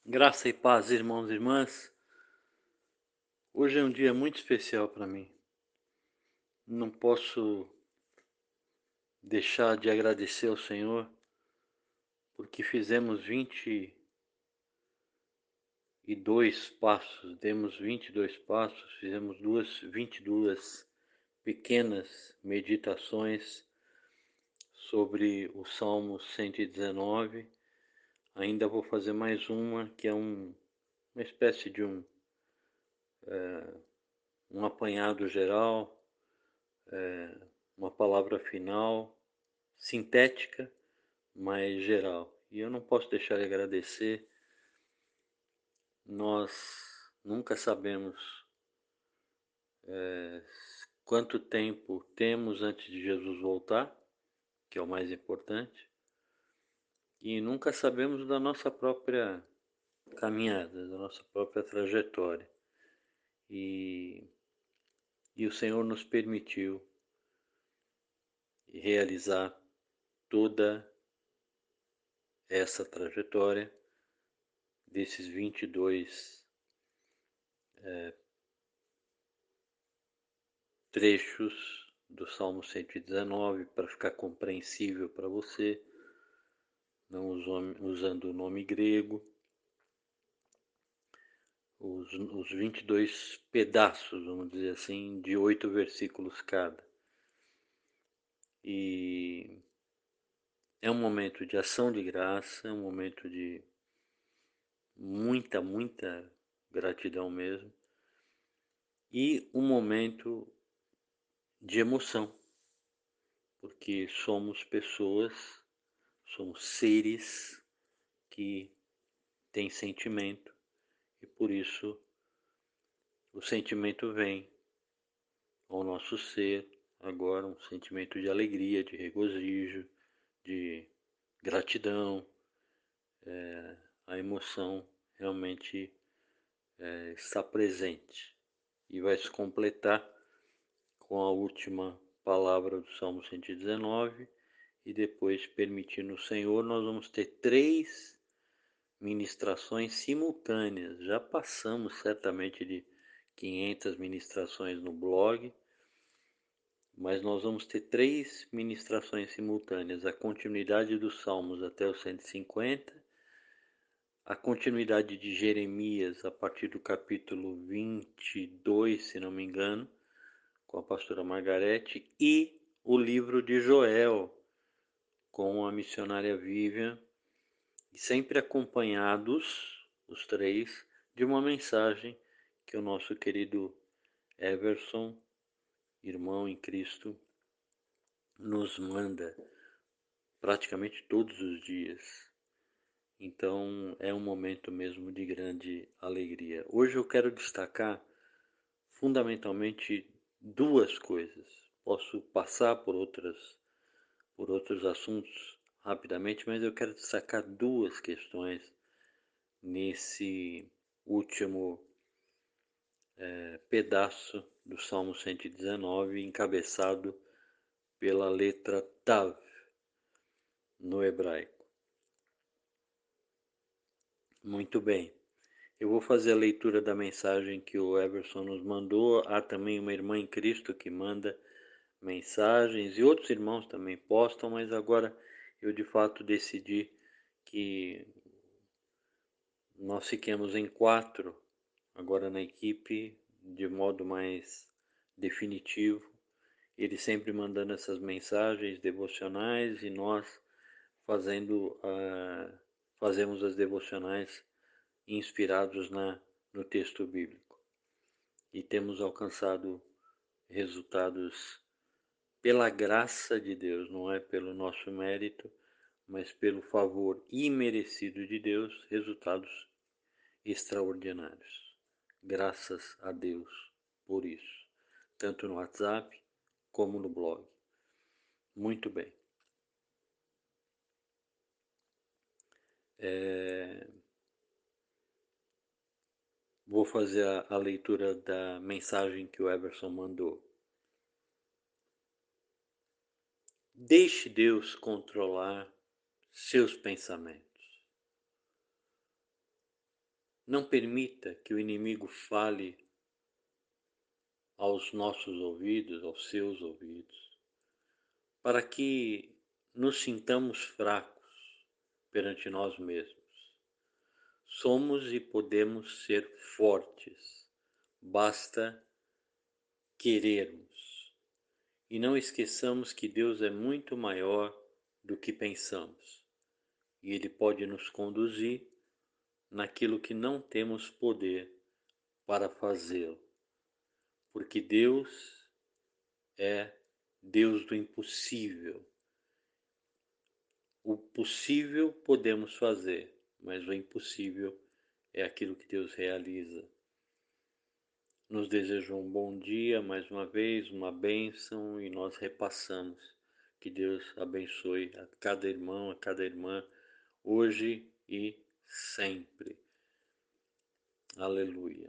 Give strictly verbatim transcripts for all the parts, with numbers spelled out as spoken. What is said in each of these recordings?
Graça e paz, irmãos e irmãs. Hoje é um dia muito especial para mim. Não posso deixar de agradecer ao Senhor porque fizemos vinte e dois passos, demos vinte e dois passos, fizemos duas, vinte e duas pequenas meditações sobre o Salmo cento e dezenove. Ainda vou fazer mais uma, que é um, uma espécie de um, é, um apanhado geral, é, uma palavra final, sintética, mas geral. E eu não posso deixar de agradecer. Nós nunca sabemos é, quanto tempo temos antes de Jesus voltar, que é o mais importante, e nunca sabemos da nossa própria caminhada, da nossa própria trajetória. E, e o Senhor nos permitiu realizar toda essa trajetória desses vinte e dois é, trechos do Salmo cento e dezenove para ficar compreensível para você, não usando o nome grego, os, os vinte e dois pedaços, vamos dizer assim, de oito versículos cada. E é um momento de ação de graça, é um momento de muita, muita gratidão mesmo, e um momento de emoção, porque somos pessoas, somos seres que têm sentimento, e por isso o sentimento vem ao nosso ser agora, um sentimento de alegria, de regozijo, de gratidão. É, a emoção realmente é, está presente e vai se completar com a última palavra do Salmo cento e dezenove, e depois, permitindo o Senhor, nós vamos ter três ministrações simultâneas. Já passamos certamente de quinhentas ministrações no blog, mas nós vamos ter três ministrações simultâneas: a continuidade dos Salmos até o cento e cinquenta, a continuidade de Jeremias a partir do capítulo vinte e dois, se não me engano, com a pastora Margarete, e o livro de Joel, com a missionária Vivian, sempre acompanhados, os três, de uma mensagem que o nosso querido Everson, irmão em Cristo, nos manda praticamente todos os dias. Então é um momento mesmo de grande alegria. Hoje eu quero destacar fundamentalmente duas coisas. Posso passar por outras, por outros assuntos rapidamente, mas eu quero destacar duas questões nesse último é, pedaço do Salmo cento e dezenove, encabeçado pela letra Tav no hebraico. Muito bem. Eu vou fazer a leitura da mensagem que o Everson nos mandou. Há também uma irmã em Cristo que manda mensagens e outros irmãos também postam, mas agora eu de fato decidi que nós fiquemos em quatro agora na equipe de modo mais definitivo. Ele sempre mandando essas mensagens devocionais e nós fazendo uh, fazemos as devocionais inspirados na, no texto bíblico. E temos alcançado resultados pela graça de Deus, não é pelo nosso mérito, mas pelo favor imerecido de Deus, resultados extraordinários. Graças a Deus por isso, tanto no WhatsApp como no blog. Muito bem. É... Vou fazer a, a leitura da mensagem que o Everson mandou. Deixe Deus controlar seus pensamentos. Não permita que o inimigo fale aos nossos ouvidos, aos seus ouvidos, para que nos sintamos fracos perante nós mesmos. Somos e podemos ser fortes, basta querermos. E não esqueçamos que Deus é muito maior do que pensamos, e Ele pode nos conduzir naquilo que não temos poder para fazê-lo, porque Deus é Deus do impossível. O possível podemos fazer, mas o impossível é aquilo que Deus realiza. Nos desejo um bom dia, mais uma vez, uma bênção, e nós repassamos. Que Deus abençoe a cada irmão, a cada irmã, hoje e sempre. Aleluia.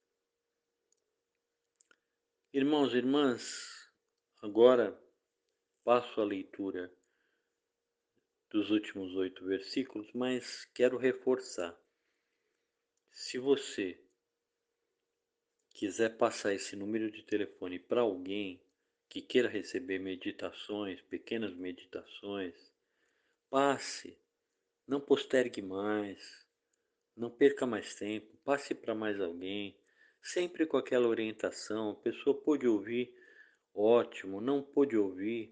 Irmãos e irmãs, agora passo a leitura dos últimos oito versículos, mas quero reforçar. Se você quiser passar esse número de telefone para alguém que queira receber meditações, pequenas meditações, passe, não postergue mais, não perca mais tempo, passe para mais alguém, sempre com aquela orientação. A pessoa pôde ouvir, ótimo, não pôde ouvir,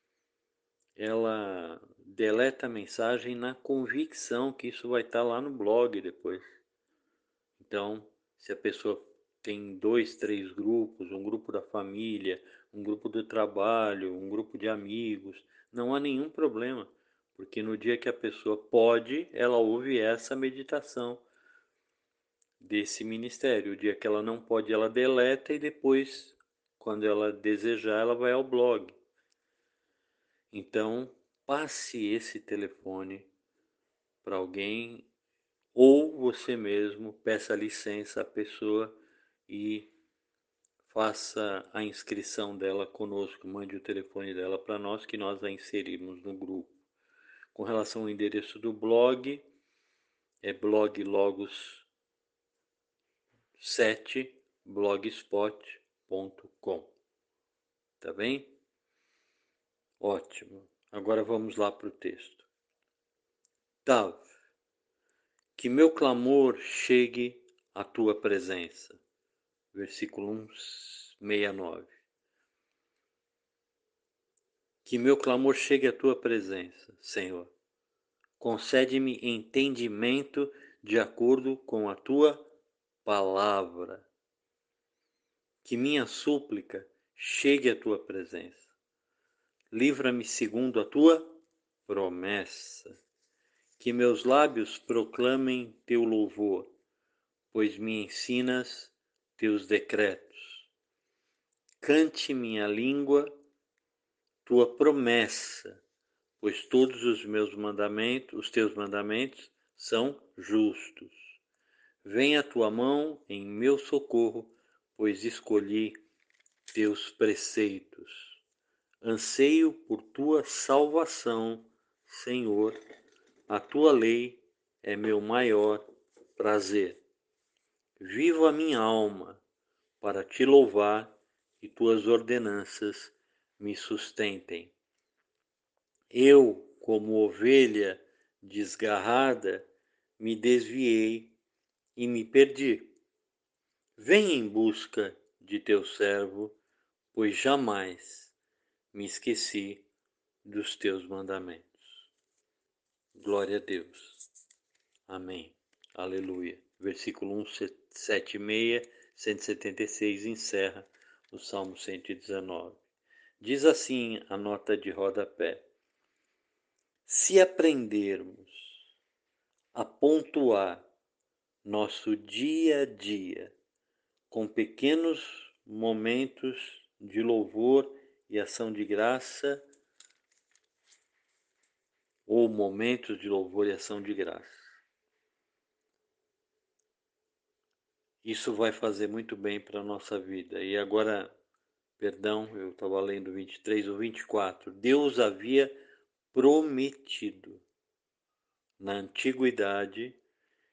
ela deleta a mensagem na convicção que isso vai estar lá no blog depois. Então, se a pessoa tem dois, três grupos, um grupo da família, um grupo do trabalho, um grupo de amigos, não há nenhum problema, porque no dia que a pessoa pode, ela ouve essa meditação desse ministério. O dia que ela não pode, ela deleta e depois, quando ela desejar, ela vai ao blog. Então, passe esse telefone para alguém, ou você mesmo peça licença à pessoa e faça a inscrição dela conosco, mande o telefone dela para nós, que nós a inserimos no grupo. Com relação ao endereço do blog, é bloglogos sete blogspot ponto com. Tá bem? Ótimo. Agora vamos lá para o texto. Tav, que meu clamor chegue à tua presença. Versículo cento e sessenta e nove. Que meu clamor chegue à tua presença, Senhor. Concede-me entendimento de acordo com a tua palavra. Que minha súplica chegue à tua presença. Livra-me segundo a tua promessa. Que meus lábios proclamem teu louvor, pois me ensinas teus decretos. Cante minha língua tua promessa, pois todos os meus mandamentos, os teus mandamentos, são justos. Venha a tua mão em meu socorro, pois escolhi teus preceitos. Anseio por tua salvação, Senhor. A tua lei é meu maior prazer. Vivo a minha alma para te louvar e tuas ordenanças me sustentem. Eu, como ovelha desgarrada, me desviei e me perdi. Vem em busca de teu servo, pois jamais me esqueci dos teus mandamentos. Glória a Deus. Amém. Aleluia. Versículo cento e setenta e seis, cento e setenta e seis encerra o Salmo cento e dezenove. Diz assim a nota de rodapé: se aprendermos a pontuar nosso dia a dia com pequenos momentos de louvor e ação de graça, ou momentos de louvor e ação de graça, isso vai fazer muito bem para a nossa vida. E agora, perdão, eu estava lendo vinte e três ou vinte e quatro. Deus havia prometido na antiguidade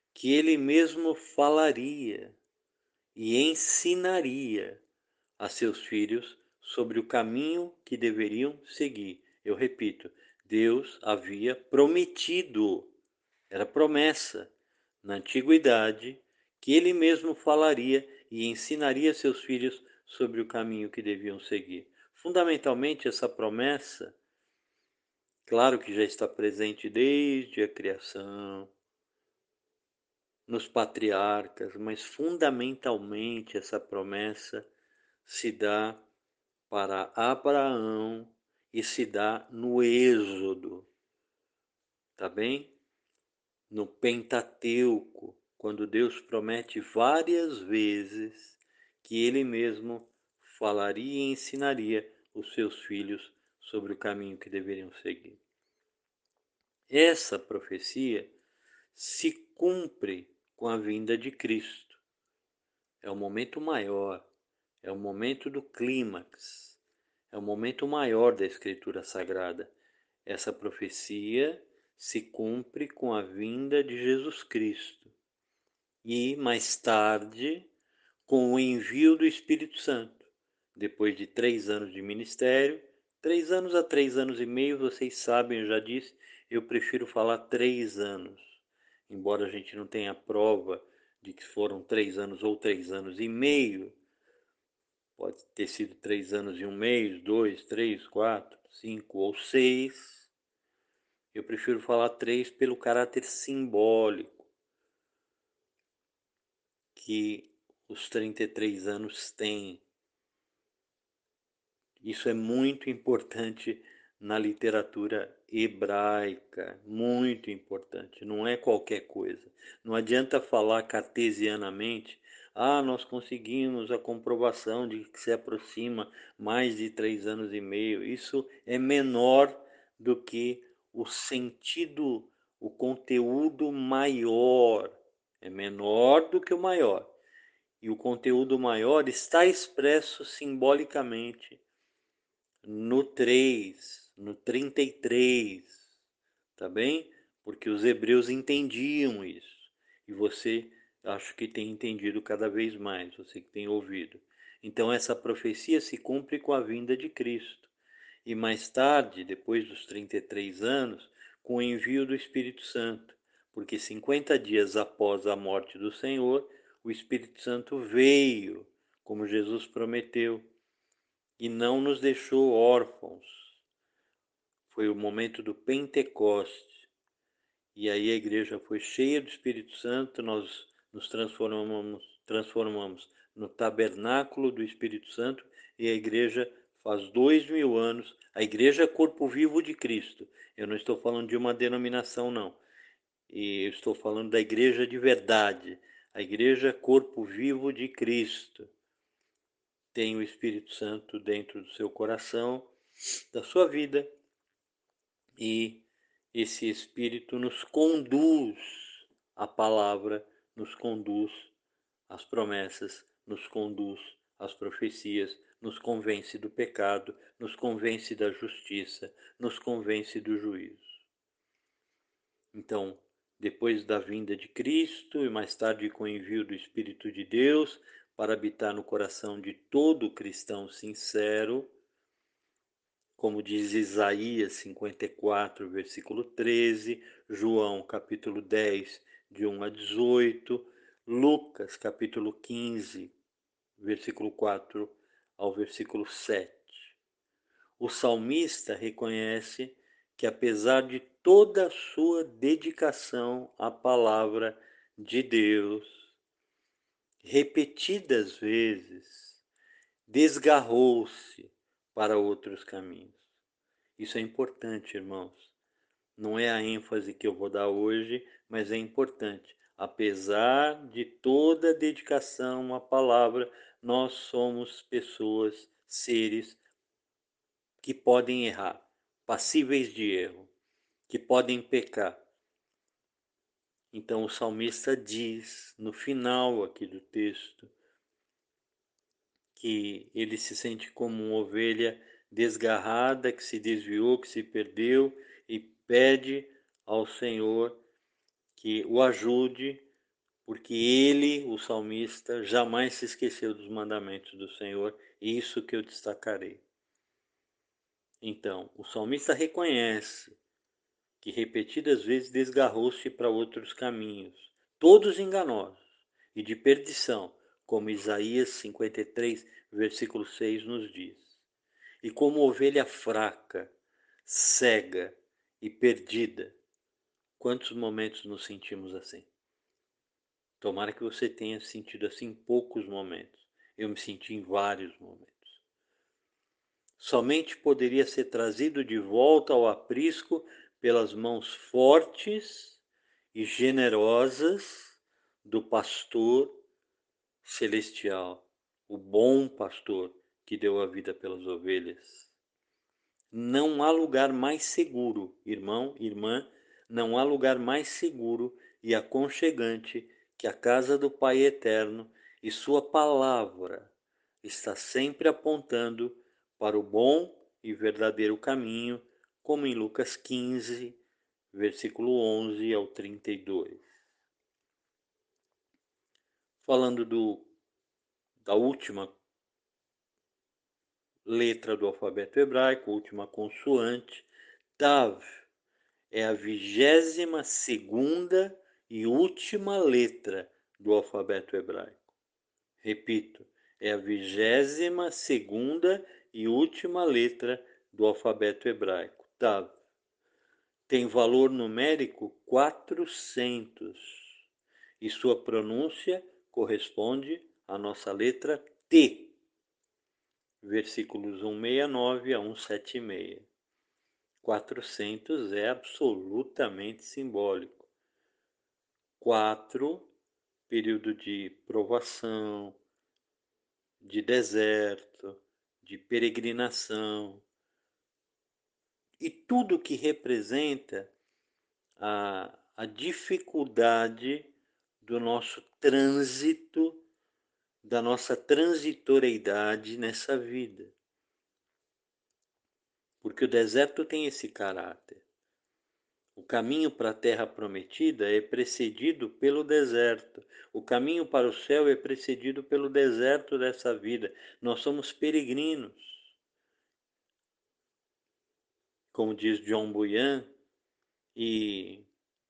que ele mesmo falaria e ensinaria a seus filhos sobre o caminho que deveriam seguir. Eu repito, Deus havia prometido, era promessa, na antiguidade, que ele mesmo falaria e ensinaria seus filhos sobre o caminho que deviam seguir. Fundamentalmente, essa promessa, claro que já está presente desde a criação, nos patriarcas, mas fundamentalmente essa promessa se dá para Abraão e se dá no Êxodo, tá bem? No Pentateuco, quando Deus promete várias vezes que ele mesmo falaria e ensinaria os seus filhos sobre o caminho que deveriam seguir. Essa profecia se cumpre com a vinda de Cristo. É o momento maior, é o momento do clímax, é o momento maior da Escritura Sagrada. Essa profecia se cumpre com a vinda de Jesus Cristo e, mais tarde, com o envio do Espírito Santo. Depois de três anos de ministério, três anos a três anos e meio, vocês sabem, eu já disse, eu prefiro falar três anos, embora a gente não tenha prova de que foram três anos ou três anos e meio. Pode ter sido três anos e um mês, dois, três, quatro, cinco ou seis. Eu prefiro falar três pelo caráter simbólico que os trinta e três anos têm. Isso é muito importante na literatura hebraica, muito importante, não é qualquer coisa. Não adianta falar cartesianamente, ah, nós conseguimos a comprovação de que se aproxima mais de três anos e meio. Isso é menor do que o sentido, o conteúdo maior, é menor do que o maior. E o conteúdo maior está expresso simbolicamente no três, no trinta e três, tá bem? Porque os hebreus entendiam isso. E você, acho que tem entendido cada vez mais, você que tem ouvido. Então essa profecia se cumpre com a vinda de Cristo. E mais tarde, depois dos trinta e três anos, com o envio do Espírito Santo. Porque cinquenta dias após a morte do Senhor, o Espírito Santo veio, como Jesus prometeu, e não nos deixou órfãos. Foi o momento do Pentecoste. E aí a igreja foi cheia do Espírito Santo, nós nos transformamos, transformamos no tabernáculo do Espírito Santo, e a igreja faz dois mil anos, a igreja é corpo vivo de Cristo. Eu não estou falando de uma denominação, não. E eu estou falando da igreja de verdade. A igreja é corpo vivo de Cristo. Tem o Espírito Santo dentro do seu coração, da sua vida, e esse Espírito nos conduz à palavra, nos conduz às promessas, nos conduz às profecias, nos convence do pecado, nos convence da justiça, nos convence do juízo. Então, depois da vinda de Cristo e mais tarde com o envio do Espírito de Deus para habitar no coração de todo cristão sincero, como diz Isaías cinquenta e quatro, versículo treze, João capítulo dez, de um a dezoito, Lucas capítulo quinze, versículo quatro ao versículo sete. O salmista reconhece que, apesar de toda a sua dedicação à palavra de Deus, repetidas vezes desgarrou-se para outros caminhos. Isso é importante, irmãos. Não é a ênfase que eu vou dar hoje, mas é importante. Apesar de toda a dedicação à palavra, nós somos pessoas, seres que podem errar, passíveis de erro, que podem pecar. Então o salmista diz, no final aqui do texto, que ele se sente como uma ovelha desgarrada, que se desviou, que se perdeu, e pede ao Senhor que o ajude porque ele, o salmista, jamais se esqueceu dos mandamentos do Senhor, isso que eu destacarei. Então, o salmista reconhece que repetidas vezes desgarrou-se para outros caminhos, todos enganosos e de perdição, como Isaías cinquenta e três, versículo seis nos diz. E como ovelha fraca, cega e perdida, quantos momentos nos sentimos assim? Tomara que você tenha sentido assim em poucos momentos. Eu me senti em vários momentos. Somente poderia ser trazido de volta ao aprisco pelas mãos fortes e generosas do pastor celestial, o bom pastor que deu a vida pelas ovelhas. Não há lugar mais seguro, irmão, irmã, não há lugar mais seguro e aconchegante que a casa do Pai Eterno, e sua palavra está sempre apontando para o bom e verdadeiro caminho, como em Lucas quinze, versículo onze ao trinta e dois. Falando do, da última letra do alfabeto hebraico, última consoante, Tav, é a vigésima segunda e última letra do alfabeto hebraico. Repito, é a vigésima segunda e última letra do alfabeto hebraico. Tav. Tem valor numérico quatrocentos e sua pronúncia corresponde à nossa letra T, versículos cento e sessenta e nove a cento e setenta e seis. quatrocentos é absolutamente simbólico. Quatro, período de provação, de deserto, de peregrinação, e tudo que representa a, a dificuldade do nosso trânsito, da nossa transitoriedade nessa vida. Porque o deserto tem esse caráter. O caminho para a terra prometida é precedido pelo deserto. O caminho para o céu é precedido pelo deserto dessa vida. Nós somos peregrinos. Como diz John Bunyan, e,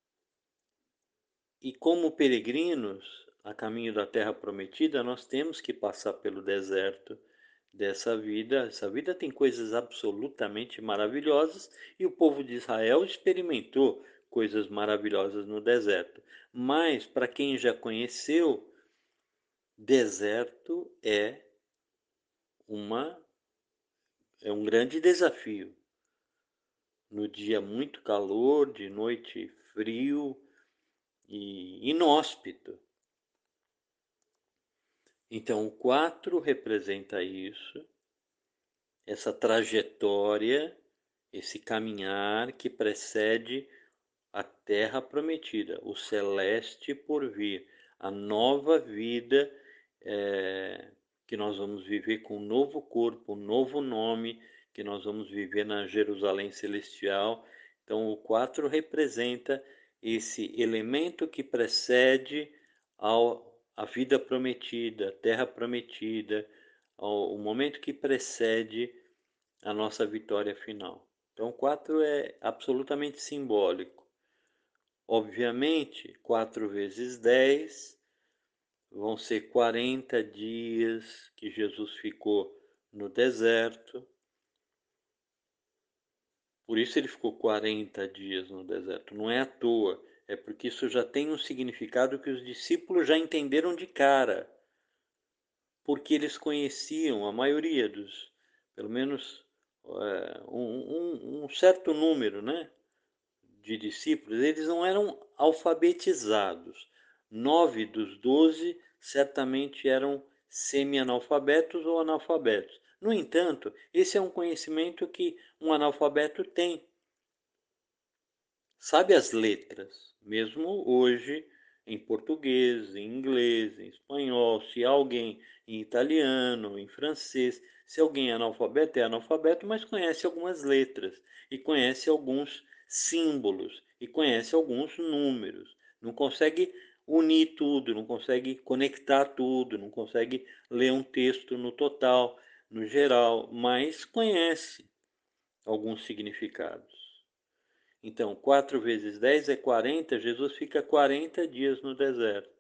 e como peregrinos a caminho da terra prometida, nós temos que passar pelo deserto dessa vida. Essa vida tem coisas absolutamente maravilhosas e o povo de Israel experimentou coisas maravilhosas no deserto. Mas, para quem já conheceu, deserto é, uma, é um grande desafio. No dia muito calor, de noite frio e inóspito. Então, o quatro representa isso, essa trajetória, esse caminhar que precede a terra prometida, o celeste por vir, a nova vida é, que nós vamos viver com um novo corpo, um novo nome, que nós vamos viver na Jerusalém celestial. Então, o quatro representa esse elemento que precede ao, a vida prometida, a terra prometida, ao, o momento que precede a nossa vitória final. Então, o quatro é absolutamente simbólico. Obviamente, quatro vezes dez vão ser quarenta dias que Jesus ficou no deserto. Por isso ele ficou quarenta dias no deserto. Não é à toa, é porque isso já tem um significado que os discípulos já entenderam de cara. Porque eles conheciam, a maioria dos, pelo menos é, um, um, um certo número, né, de discípulos, eles não eram alfabetizados. Nove dos doze certamente eram semi-analfabetos ou analfabetos. No entanto, esse é um conhecimento que um analfabeto tem. Sabe as letras, mesmo hoje em português, em inglês, em espanhol, se alguém em italiano, em francês, se alguém é analfabeto, é analfabeto, mas conhece algumas letras e conhece alguns símbolos e conhece alguns números. Não consegue unir tudo, não consegue conectar tudo, não consegue ler um texto no total, no geral, mas conhece alguns significados. Então, quatro vezes dez é quarenta, Jesus fica quarenta dias no deserto,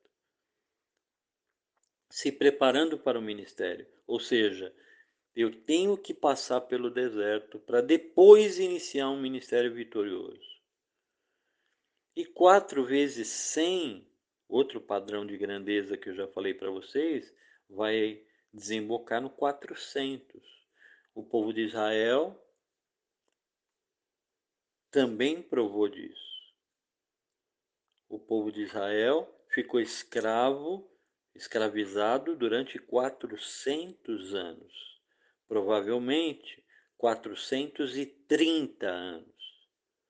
se preparando para o ministério. Ou seja, eu tenho que passar pelo deserto para depois iniciar um ministério vitorioso. E quatro vezes cem, outro padrão de grandeza que eu já falei para vocês, vai desembocar no quatrocentos. O povo de Israel também provou disso. O povo de Israel ficou escravo, escravizado durante quatrocentos anos. Provavelmente quatrocentos e trinta anos.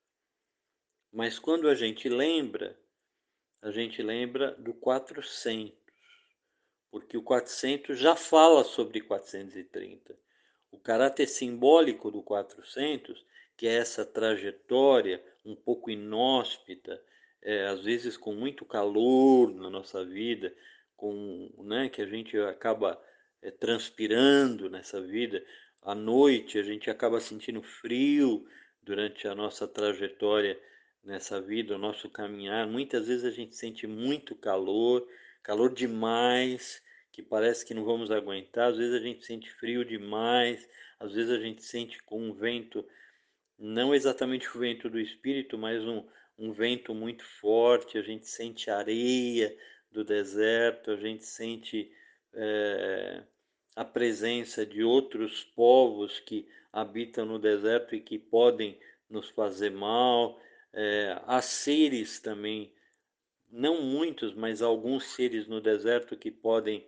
Mas quando a gente lembra, a gente lembra do quatrocentos, porque o quatrocentos já fala sobre quatrocentos e trinta. O caráter simbólico do quatrocentos, que é essa trajetória um pouco inóspita, é, às vezes com muito calor na nossa vida, com, né, que a gente acaba é, transpirando nessa vida. À noite a gente acaba sentindo frio durante a nossa trajetória nessa vida, o nosso caminhar. Muitas vezes a gente sente muito calor, calor demais, que parece que não vamos aguentar. Às vezes a gente sente frio demais, às vezes a gente sente com um vento, não exatamente o vento do espírito, mas um, um vento muito forte. A gente sente areia do deserto, a gente sente é, a presença de outros povos que habitam no deserto e que podem nos fazer mal. É, há seres também, não muitos, mas alguns seres no deserto que podem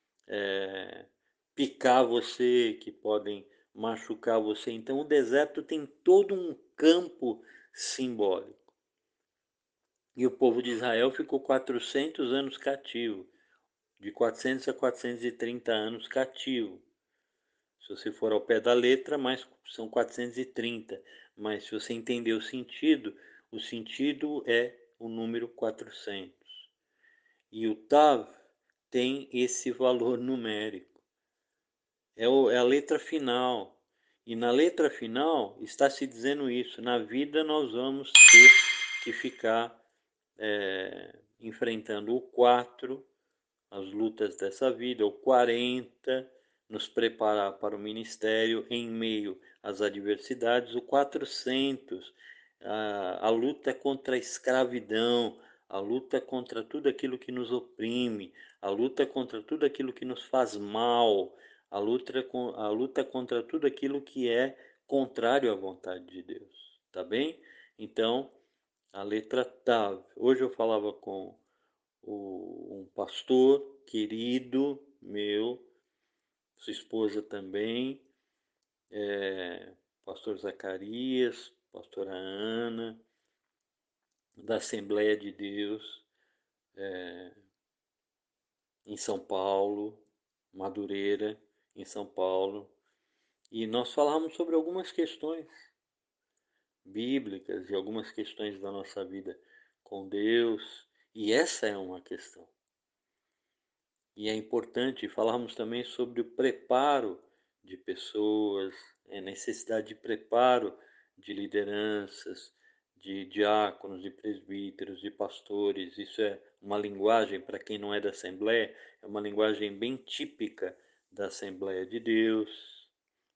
é, picar você, que podem machucar você. Então o deserto tem todo um campo simbólico. E o povo de Israel ficou quatrocentos anos cativo, de quatrocentos a quatrocentos e trinta anos cativo. Se você for ao pé da letra, mais são quatrocentos e trinta. Mas se você entender o sentido, o sentido é o número quatrocentos. E o Tav tem esse valor numérico. É, o, é a letra final. E na letra final está se dizendo isso. Na vida nós vamos ter que ficar é, enfrentando o quatro, as lutas dessa vida, o quarenta, nos preparar para o ministério em meio às adversidades, o quatrocentos, a, a luta contra a escravidão, a luta contra tudo aquilo que nos oprime, a luta contra tudo aquilo que nos faz mal, a luta, a luta contra tudo aquilo que é contrário à vontade de Deus, tá bem? Então, a letra Tav. Hoje eu falava com o, um pastor querido meu, sua esposa também, é, pastor Zacarias, pastora Ana, da Assembleia de Deus, é, em São Paulo, Madureira, em São Paulo, e nós falamos sobre algumas questões bíblicas e algumas questões da nossa vida com Deus, e essa é uma questão. E é importante falarmos também sobre o preparo de pessoas, a necessidade de preparo de lideranças, de diáconos, de presbíteros, de pastores. Isso é uma linguagem, para quem não é da Assembleia, é uma linguagem bem típica da Assembleia de Deus.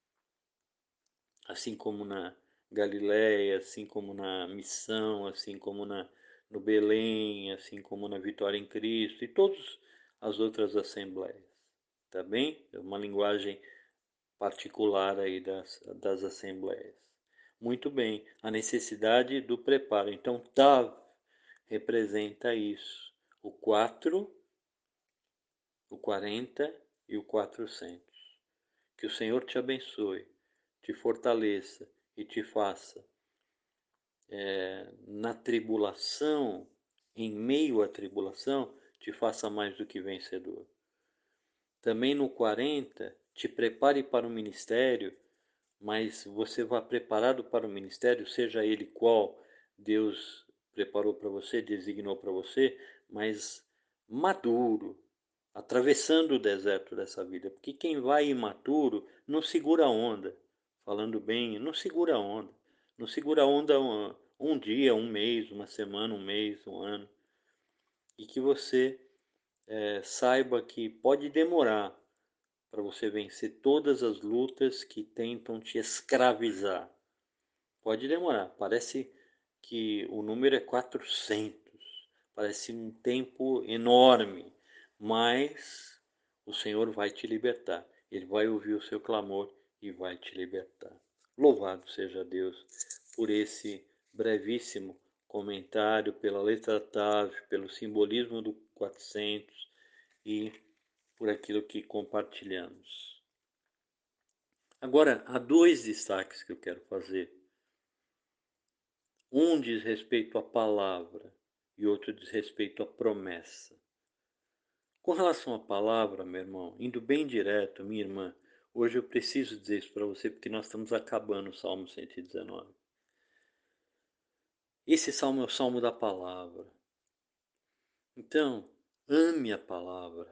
Assim como na Galileia, assim como na Missão, assim como na, no Belém, assim como na Vitória em Cristo e todas as outras assembleias, tá bem? É uma linguagem particular aí das, das assembleias. Muito bem, a necessidade do preparo. Então, Tav representa isso, o quatro, o quarenta e o quatrocentos. Que o Senhor te abençoe, te fortaleça e te faça é, na tribulação, em meio à tribulação, te faça mais do que vencedor. Também no quarenta, te prepare para o ministério, mas você vá preparado para o ministério, seja ele qual Deus preparou para você, designou para você, mas maduro, atravessando o deserto dessa vida. Porque quem vai imaturo não segura a onda. Falando bem, não segura a onda. Não segura a onda um, um dia, um mês, uma semana, um mês, um ano. E que você é, saiba que pode demorar para você vencer todas as lutas que tentam te escravizar. Pode demorar. Parece que o número é quatrocentos. Parece um tempo enorme. Mas o Senhor vai te libertar. Ele vai ouvir o seu clamor e vai te libertar. Louvado seja Deus por esse brevíssimo comentário, pela letra Tav, pelo simbolismo do quatrocentos e por aquilo que compartilhamos. Agora, há dois destaques que eu quero fazer. Um diz respeito à palavra e outro diz respeito à promessa. Com relação à palavra, meu irmão, indo bem direto, minha irmã, hoje eu preciso dizer isso para você porque nós estamos acabando o Salmo cento e dezenove. Esse salmo é o salmo da palavra. Então, ame a palavra.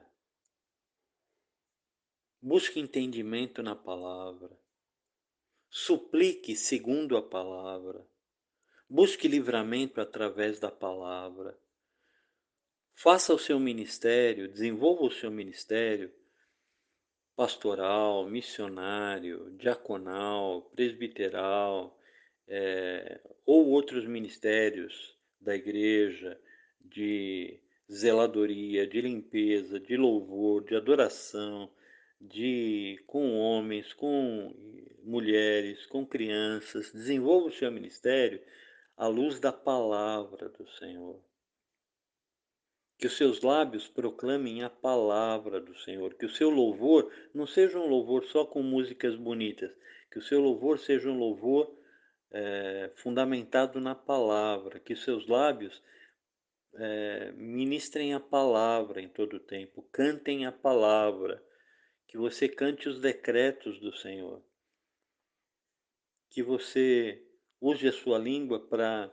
Busque entendimento na palavra. Suplique segundo a palavra. Busque livramento através da palavra. Faça o seu ministério, desenvolva o seu ministério pastoral, missionário, diaconal, presbiteral, é, ou outros ministérios da igreja de zeladoria, de limpeza, de louvor, de adoração, de com homens, com mulheres, com crianças. Desenvolva o seu ministério à luz da palavra do Senhor. Que os seus lábios proclamem a palavra do Senhor. Que o seu louvor não seja um louvor só com músicas bonitas. Que o seu louvor seja um louvor é, fundamentado na palavra. Que os seus lábios é, ministrem a palavra em todo o tempo. Cantem a palavra. Que você cante os decretos do Senhor. Que você use a sua língua para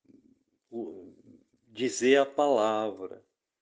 dizer a palavra.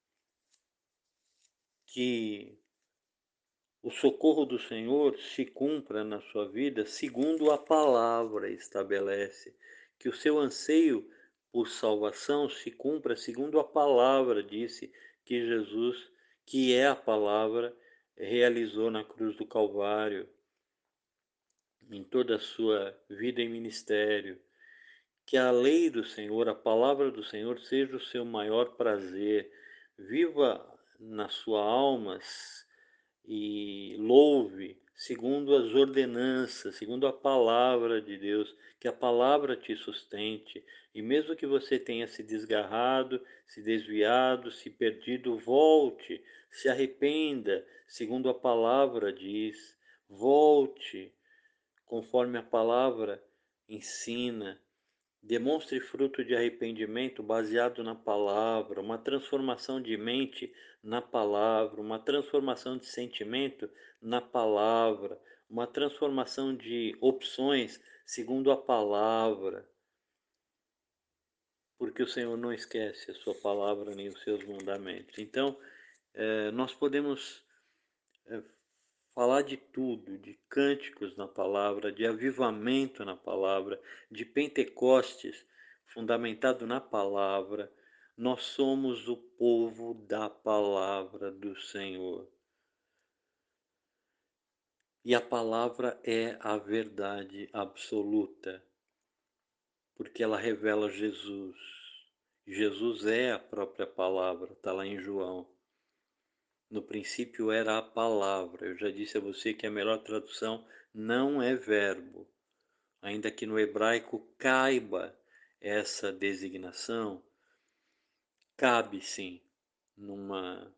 Que o socorro do Senhor se cumpra na sua vida segundo a palavra estabelece. Que o seu anseio por salvação se cumpra segundo a palavra disse que Jesus, que é a palavra, realizou na cruz do Calvário, em toda a sua vida e ministério. Que a lei do Senhor, a palavra do Senhor, seja o seu maior prazer. Viva na sua alma e louve segundo as ordenanças, segundo a palavra de Deus, que a palavra te sustente. E mesmo que você tenha se desgarrado, se desviado, se perdido, volte, se arrependa, segundo a palavra diz. Volte, conforme a palavra ensina. Demonstre fruto de arrependimento baseado na palavra, uma transformação de mente na palavra, uma transformação de sentimento na palavra, uma transformação de opções segundo a palavra. Porque o Senhor não esquece a sua palavra nem os seus mandamentos. Então, eh, nós podemos eh, falar de tudo, de cânticos na palavra, de avivamento na palavra, de Pentecostes fundamentado na palavra. Nós somos o povo da palavra do Senhor. E a palavra é a verdade absoluta, porque ela revela Jesus. Jesus é a própria palavra, está lá em João. No princípio era a palavra. Eu já disse a você que a melhor tradução não é verbo. Ainda que no hebraico caiba essa designação, cabe sim numa,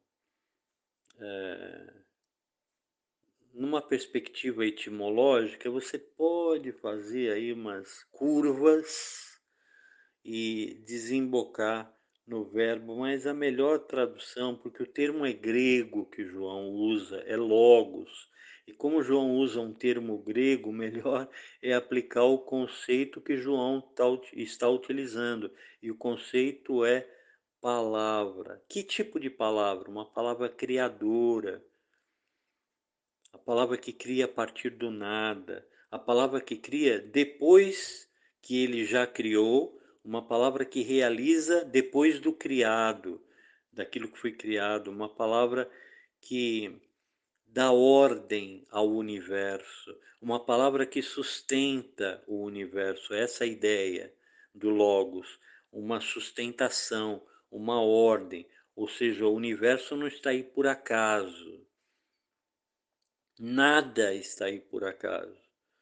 é, numa perspectiva etimológica, você pode fazer aí umas curvas e desembocar no verbo, mas a melhor tradução, porque o termo é grego que João usa, é logos. E como João usa um termo grego, melhor é aplicar o conceito que João está utilizando. E o conceito é palavra. Que tipo de palavra? Uma palavra criadora. A palavra que cria a partir do nada. A palavra que cria depois que ele já criou. Uma palavra que realiza depois do criado, daquilo que foi criado. Uma palavra que dá ordem ao universo. Uma palavra que sustenta o universo. Essa é a ideia do Logos. Uma sustentação, uma ordem. Ou seja, o universo não está aí por acaso. Nada está aí por acaso.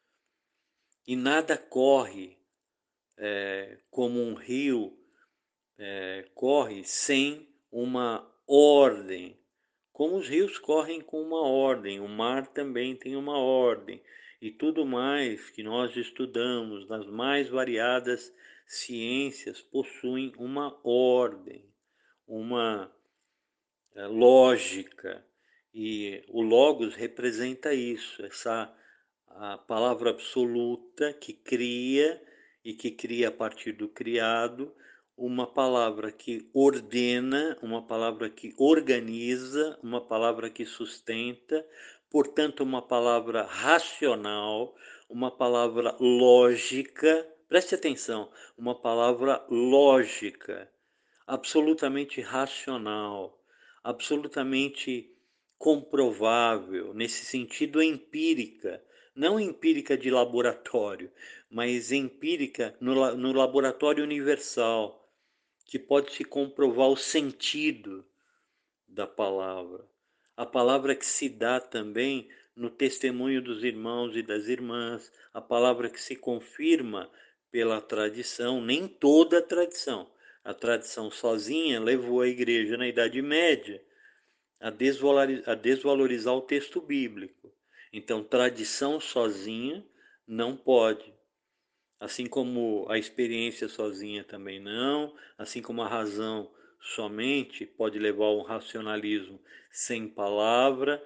E nada corre é, como um rio é, corre sem uma ordem. Como os rios correm com uma ordem, o mar também tem uma ordem. E tudo mais que nós estudamos nas mais variadas ciências possuem uma ordem, uma é, lógica. E o Logos representa isso, essa a palavra absoluta que cria e que cria a partir do criado, uma palavra que ordena, uma palavra que organiza, uma palavra que sustenta, portanto, uma palavra racional, uma palavra lógica. Preste atenção, uma palavra lógica, absolutamente racional, absolutamente comprovável, nesse sentido empírica, não empírica de laboratório, mas empírica no, no laboratório universal, que pode se comprovar o sentido da palavra. A palavra que se dá também no testemunho dos irmãos e das irmãs, a palavra que se confirma pela tradição, nem toda a tradição. A tradição sozinha levou a igreja na Idade Média a desvalorizar, a desvalorizar o texto bíblico. Então, tradição sozinha não pode. Assim como a experiência sozinha também não, assim como a razão somente pode levar a um racionalismo sem palavra.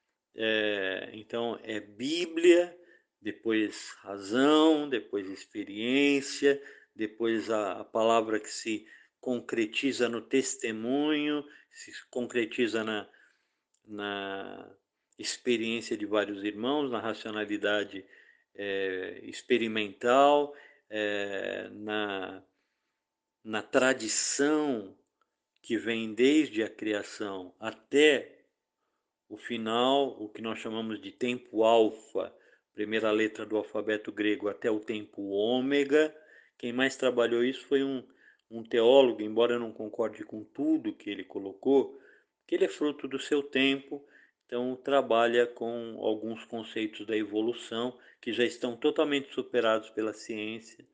É, então, é Bíblia, depois razão, depois experiência, depois a, a palavra que se concretiza no testemunho, se concretiza na, na experiência de vários irmãos, na racionalidade é, experimental, é, na, na tradição que vem desde a criação até o final, o que nós chamamos de tempo alfa, primeira letra do alfabeto grego, até o tempo ômega. Quem mais trabalhou isso foi um, um teólogo, embora eu não concorde com tudo que ele colocou, que ele é fruto do seu tempo, então trabalha com alguns conceitos da evolução que já estão totalmente superados pela ciência.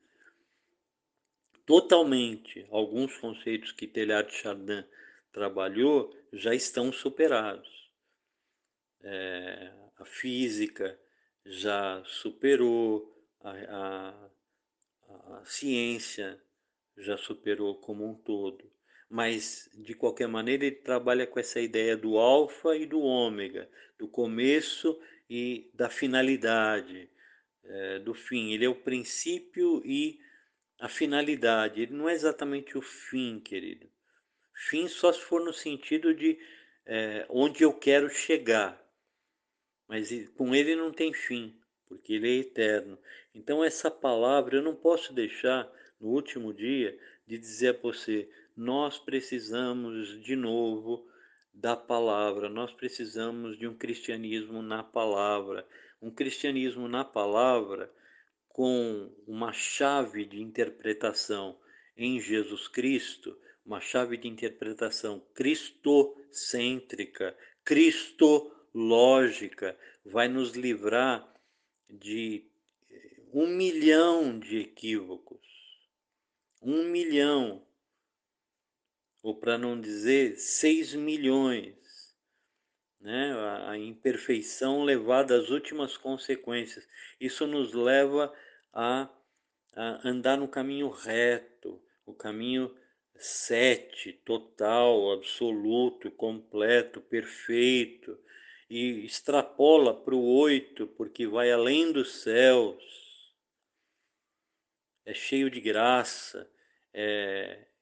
Totalmente. Alguns conceitos que Teilhard de Chardin trabalhou já estão superados. É, a física já superou, a, a, a ciência já superou como um todo. Mas, de qualquer maneira, ele trabalha com essa ideia do alfa e do ômega, do começo e da finalidade, é, do fim. Ele é o princípio e a finalidade. Ele não é exatamente o fim, querido. Fim só se for no sentido de é, onde eu quero chegar. Mas com ele não tem fim, porque ele é eterno. Então essa palavra eu não posso deixar no último dia de dizer a você, nós precisamos de novo da palavra, nós precisamos de um cristianismo na palavra, um cristianismo na palavra com uma chave de interpretação em Jesus Cristo, uma chave de interpretação cristocêntrica, cristológica, vai nos livrar de um milhão de equívocos. Um milhão, ou para não dizer seis milhões, né? A imperfeição levada às últimas consequências. Isso nos leva a, a andar no caminho reto, o caminho sete, total, absoluto, completo, perfeito, e extrapola para o oito, porque vai além dos céus, é cheio de graça, é,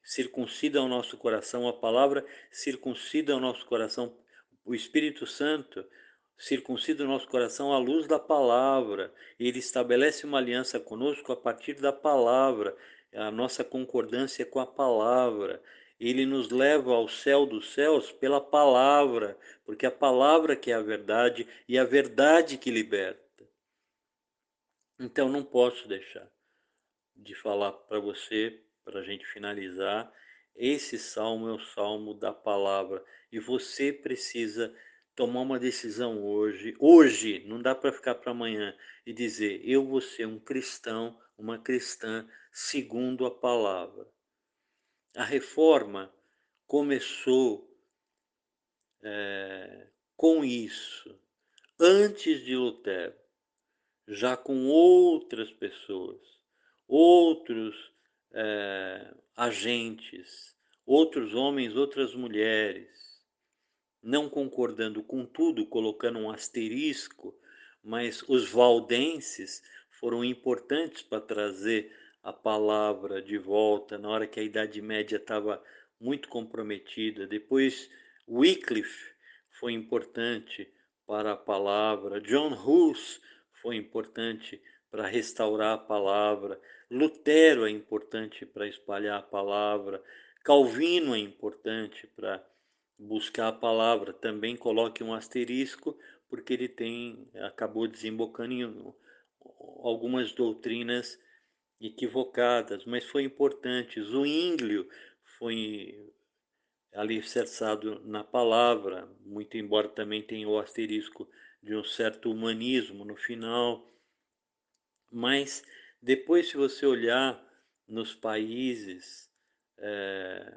circuncida o nosso coração, a palavra circuncida o nosso coração, o Espírito Santo circuncida o nosso coração à luz da palavra, ele estabelece uma aliança conosco a partir da palavra, a nossa concordância com a palavra, ele nos leva ao céu dos céus pela palavra, porque a palavra que é a verdade e a verdade que liberta. Então não posso deixar de falar para você, para a gente finalizar, esse salmo é o salmo da palavra e você precisa tomar uma decisão hoje, hoje, não dá para ficar para amanhã e dizer, eu vou ser um cristão, uma cristã segundo a palavra. A reforma começou é, com isso, antes de Lutero, já com outras pessoas, outros é, agentes, outros homens, outras mulheres, não concordando com tudo, colocando um asterisco, mas os valdenses foram importantes para trazer a palavra de volta na hora que a Idade Média estava muito comprometida. Depois Wycliffe foi importante para a palavra, John Hus foi importante para restaurar a palavra, Lutero é importante para espalhar a palavra, Calvino é importante para buscar a palavra. Também coloque um asterisco, porque ele tem acabou desembocando em algumas doutrinas equivocadas, mas foi importante. Zwinglio foi alicerçado na palavra, muito embora também tenha o asterisco de um certo humanismo no final. Mas depois, se você olhar nos países é,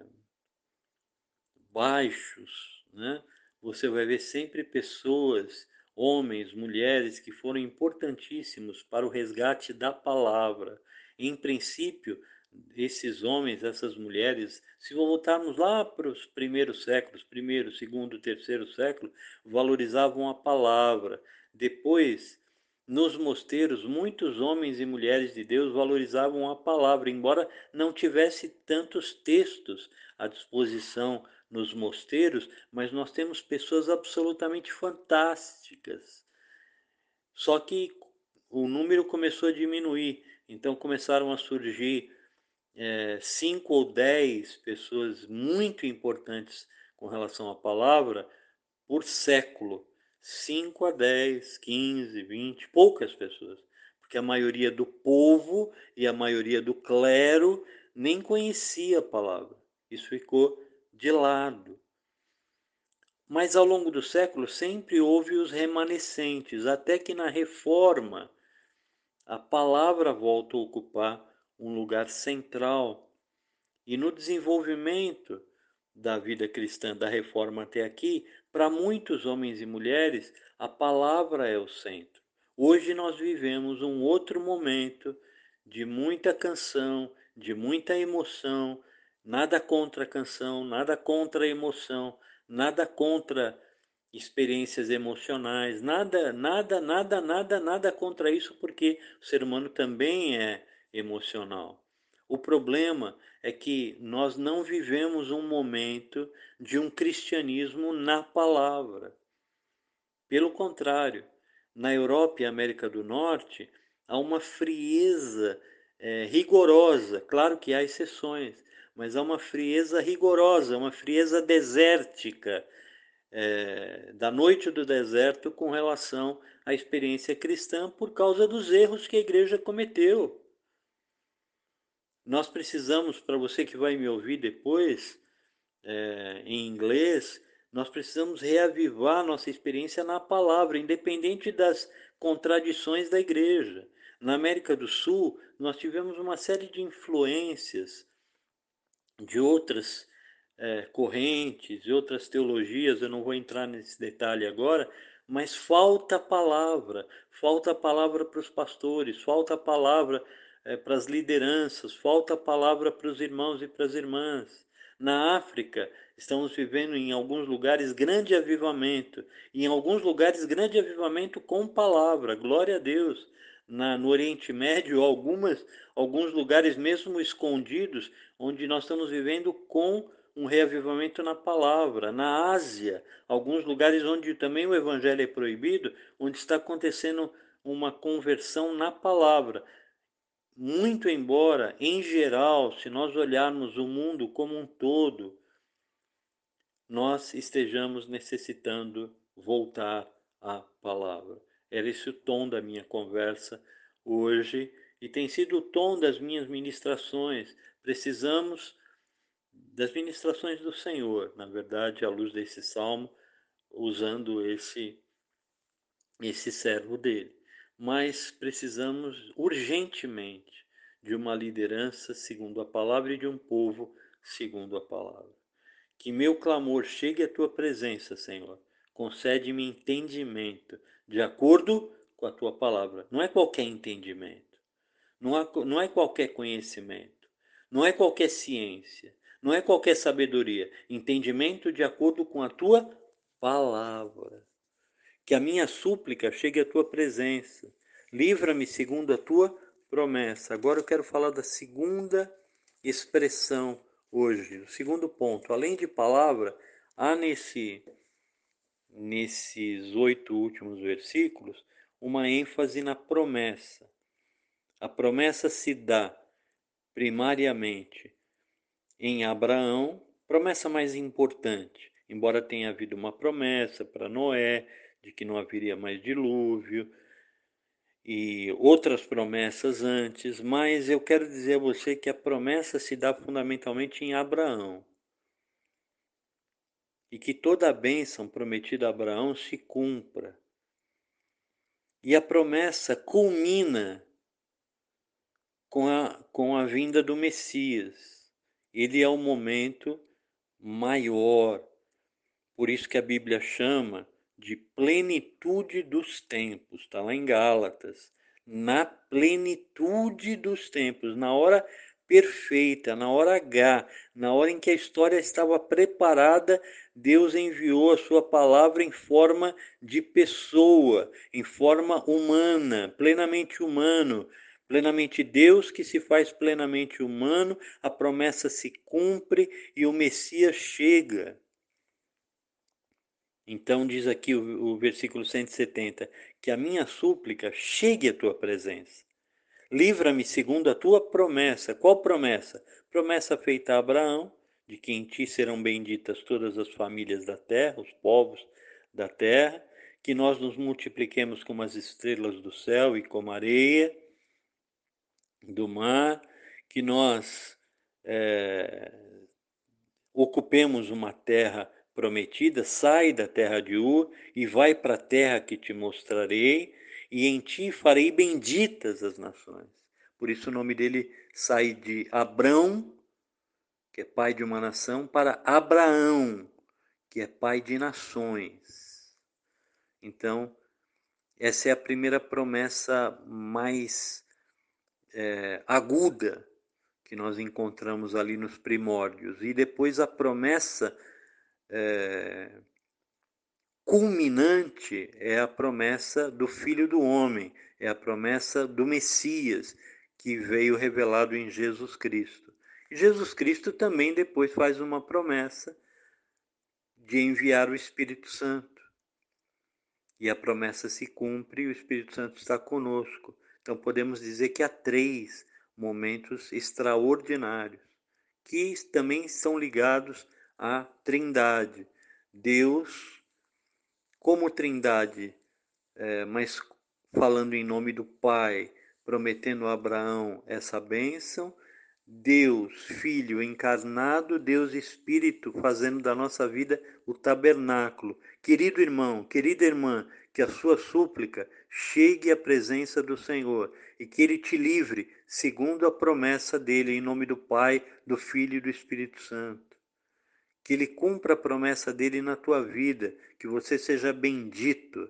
baixos, né, você vai ver sempre pessoas, homens, mulheres, que foram importantíssimos para o resgate da palavra. Em princípio, esses homens, essas mulheres, se voltarmos lá para os primeiros séculos, primeiro, segundo, terceiro século, valorizavam a palavra. Depois, nos mosteiros, muitos homens e mulheres de Deus valorizavam a palavra, embora não tivesse tantos textos à disposição nos mosteiros, mas nós temos pessoas absolutamente fantásticas. Só que o número começou a diminuir, então começaram a surgir é, cinco ou dez pessoas muito importantes com relação à palavra por século. Cinco a dez, quinze, vinte, poucas pessoas. Porque a maioria do povo e a maioria do clero nem conhecia a palavra. Isso ficou de lado. Mas ao longo do século sempre houve os remanescentes, até que na Reforma a palavra volta a ocupar um lugar central. E no desenvolvimento da vida cristã da Reforma até aqui, para muitos homens e mulheres, a palavra é o centro. Hoje nós vivemos um outro momento de muita canção, de muita emoção, nada contra a canção, nada contra a emoção, nada contra experiências emocionais, nada, nada, nada, nada, nada contra isso, porque o ser humano também é emocional. O problema é que nós não vivemos um momento de um cristianismo na palavra. Pelo contrário, na Europa e América do Norte há uma frieza é, rigorosa. Claro que há exceções, mas há uma frieza rigorosa, uma frieza desértica, é, da noite do deserto com relação à experiência cristã por causa dos erros que a igreja cometeu. Nós precisamos, para você que vai me ouvir depois, é, em inglês, nós precisamos reavivar nossa experiência na palavra, independente das contradições da igreja. Na América do Sul, nós tivemos uma série de influências de outras é, correntes, de outras teologias, eu não vou entrar nesse detalhe agora, mas falta a palavra, falta a palavra para os pastores, falta a palavra é, para as lideranças, falta a palavra para os irmãos e para as irmãs. Na África, estamos vivendo em alguns lugares grande avivamento, em alguns lugares grande avivamento com palavra, glória a Deus. na, no Oriente Médio, algumas, alguns lugares mesmo escondidos, onde nós estamos vivendo com um reavivamento na palavra. Na Ásia, alguns lugares onde também o evangelho é proibido, onde está acontecendo uma conversão na palavra. Muito embora, em geral, se nós olharmos o mundo como um todo, nós estejamos necessitando voltar à palavra. Era esse o tom da minha conversa hoje e tem sido o tom das minhas ministrações. Precisamos das ministrações do Senhor, na verdade, à luz desse salmo, usando esse esse servo dele. Mas precisamos urgentemente de uma liderança segundo a palavra e de um povo segundo a palavra. Que meu clamor chegue à tua presença, Senhor. Concede-me entendimento de acordo com a tua palavra. Não é qualquer entendimento, não é, não é qualquer conhecimento, não é qualquer ciência, não é qualquer sabedoria. Entendimento de acordo com a tua palavra. Que a minha súplica chegue à tua presença. Livra-me segundo a tua promessa. Agora eu quero falar da segunda expressão hoje, o segundo ponto. Além de palavra, há nesse, nesses oito últimos versículos uma ênfase na promessa. A promessa se dá primariamente em Abraão, promessa mais importante, embora tenha havido uma promessa para Noé, de que não haveria mais dilúvio, e outras promessas antes, mas eu quero dizer a você que a promessa se dá fundamentalmente em Abraão. E que toda a bênção prometida a Abraão se cumpra. E a promessa culmina com a, com a vinda do Messias. Ele é o momento maior. Por isso que a Bíblia chama de plenitude dos tempos. Está lá em Gálatas. Na plenitude dos tempos, na hora perfeita, na hora H, na hora em que a história estava preparada, Deus enviou a sua palavra em forma de pessoa, em forma humana, plenamente humano, plenamente Deus que se faz plenamente humano, a promessa se cumpre e o Messias chega. Então diz aqui o, o versículo cento e setenta, que a minha súplica chegue à tua presença. Livra-me segundo a tua promessa. Qual promessa? Promessa feita a Abraão, de que em ti serão benditas todas as famílias da terra, os povos da terra, que nós nos multipliquemos como as estrelas do céu e como a areia do mar, que nós é, ocupemos uma terra prometida, sai da terra de Ur e vai para a terra que te mostrarei, e em ti farei benditas as nações. Por isso o nome dele sai de Abrão, que é pai de uma nação, para Abraão, que é pai de nações. Então, essa é a primeira promessa mais é, aguda que nós encontramos ali nos primórdios. E depois a promessa é, culminante é a promessa do Filho do Homem, é a promessa do Messias, que veio revelado em Jesus Cristo. E Jesus Cristo também depois faz uma promessa de enviar o Espírito Santo. E a promessa se cumpre e o Espírito Santo está conosco. Então podemos dizer que há três momentos extraordinários, que também são ligados à Trindade. Deus, como Trindade, é, mas falando em nome do Pai, prometendo a Abraão essa bênção, Deus Filho encarnado, Deus Espírito fazendo da nossa vida o tabernáculo. Querido irmão, querida irmã, que a sua súplica chegue à presença do Senhor e que Ele te livre, segundo a promessa dele, em nome do Pai, do Filho e do Espírito Santo. Que Ele cumpra a promessa dele na tua vida, que você seja bendito,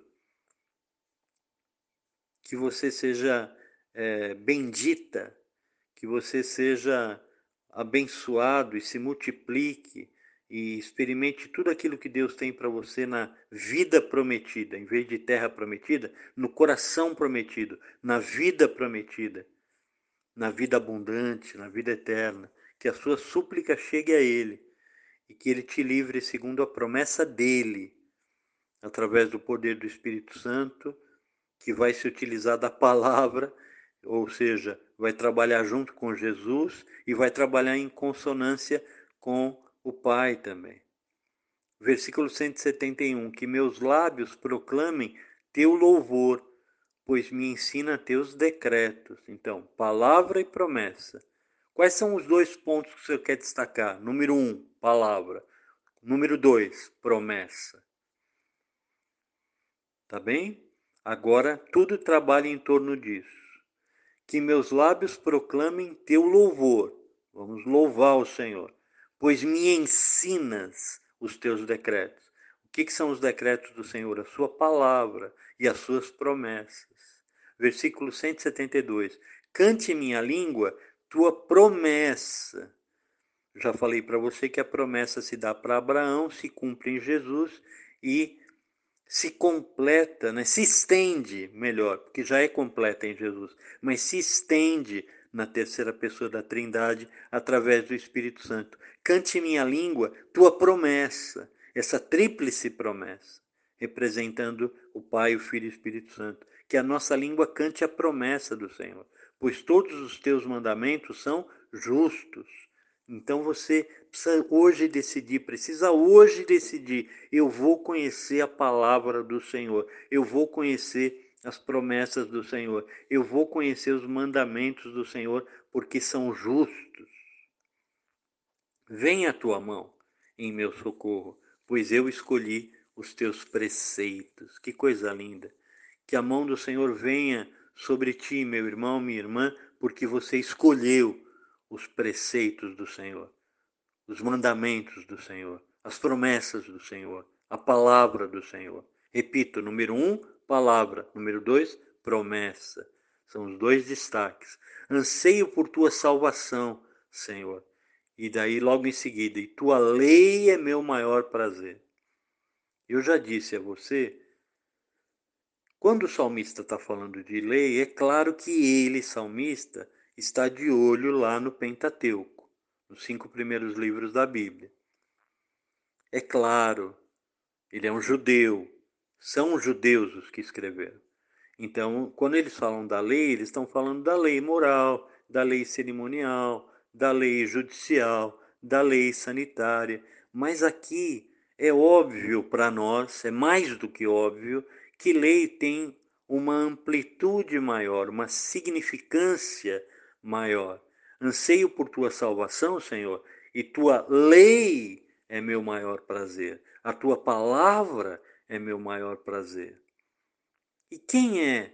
que você seja é, bendita, que você seja abençoado e se multiplique, e experimente tudo aquilo que Deus tem para você na vida prometida, em vez de terra prometida, no coração prometido, na vida prometida, na vida abundante, na vida eterna. Que a sua súplica chegue a Ele e que Ele te livre segundo a promessa dEle, através do poder do Espírito Santo, que vai se utilizar da palavra, ou seja, vai trabalhar junto com Jesus e vai trabalhar em consonância com o Pai também. Versículo cento e setenta e um, que meus lábios proclamem teu louvor, pois me ensina teus decretos. Então, palavra e promessa. Quais são os dois pontos que você quer destacar? Número um, palavra. Número dois, promessa. Tá bem? Agora, tudo trabalha em torno disso. Que meus lábios proclamem teu louvor. Vamos louvar o Senhor. Pois me ensinas os teus decretos. O que, que são os decretos do Senhor? A sua palavra e as suas promessas. Versículo cento e setenta e dois. Cante minha língua tua promessa. Já falei para você que a promessa se dá para Abraão, se cumpre em Jesus e se completa, né? Se estende, melhor, porque já é completa em Jesus, mas se estende na terceira pessoa da Trindade através do Espírito Santo. Cante minha língua tua promessa, essa tríplice promessa, representando o Pai, o Filho e o Espírito Santo. Que a nossa língua cante a promessa do Senhor, pois todos os teus mandamentos são justos. Então você precisa hoje decidir, precisa hoje decidir, eu vou conhecer a palavra do Senhor, eu vou conhecer as promessas do Senhor, eu vou conhecer os mandamentos do Senhor, porque são justos. Venha a tua mão em meu socorro, pois eu escolhi os teus preceitos. Que coisa linda! Que a mão do Senhor venha sobre ti, meu irmão, minha irmã, porque você escolheu os preceitos do Senhor, os mandamentos do Senhor, as promessas do Senhor, a palavra do Senhor. Repito, número um, palavra. Número dois, promessa. São os dois destaques. Anseio por tua salvação, Senhor. E daí logo em seguida, e tua lei é meu maior prazer. Eu já disse a você, quando o salmista está falando de lei, é claro que ele, salmista, está de olho lá no Pentateuco, nos cinco primeiros livros da Bíblia. É claro, ele é um judeu, são os judeus os que escreveram. Então, quando eles falam da lei, eles estão falando da lei moral, da lei cerimonial, da lei judicial, da lei sanitária. Mas aqui é óbvio para nós, é mais do que óbvio, que lei tem uma amplitude maior, uma significância maior. Anseio por tua salvação, Senhor, e tua lei é meu maior prazer. A tua palavra é meu maior prazer. E quem é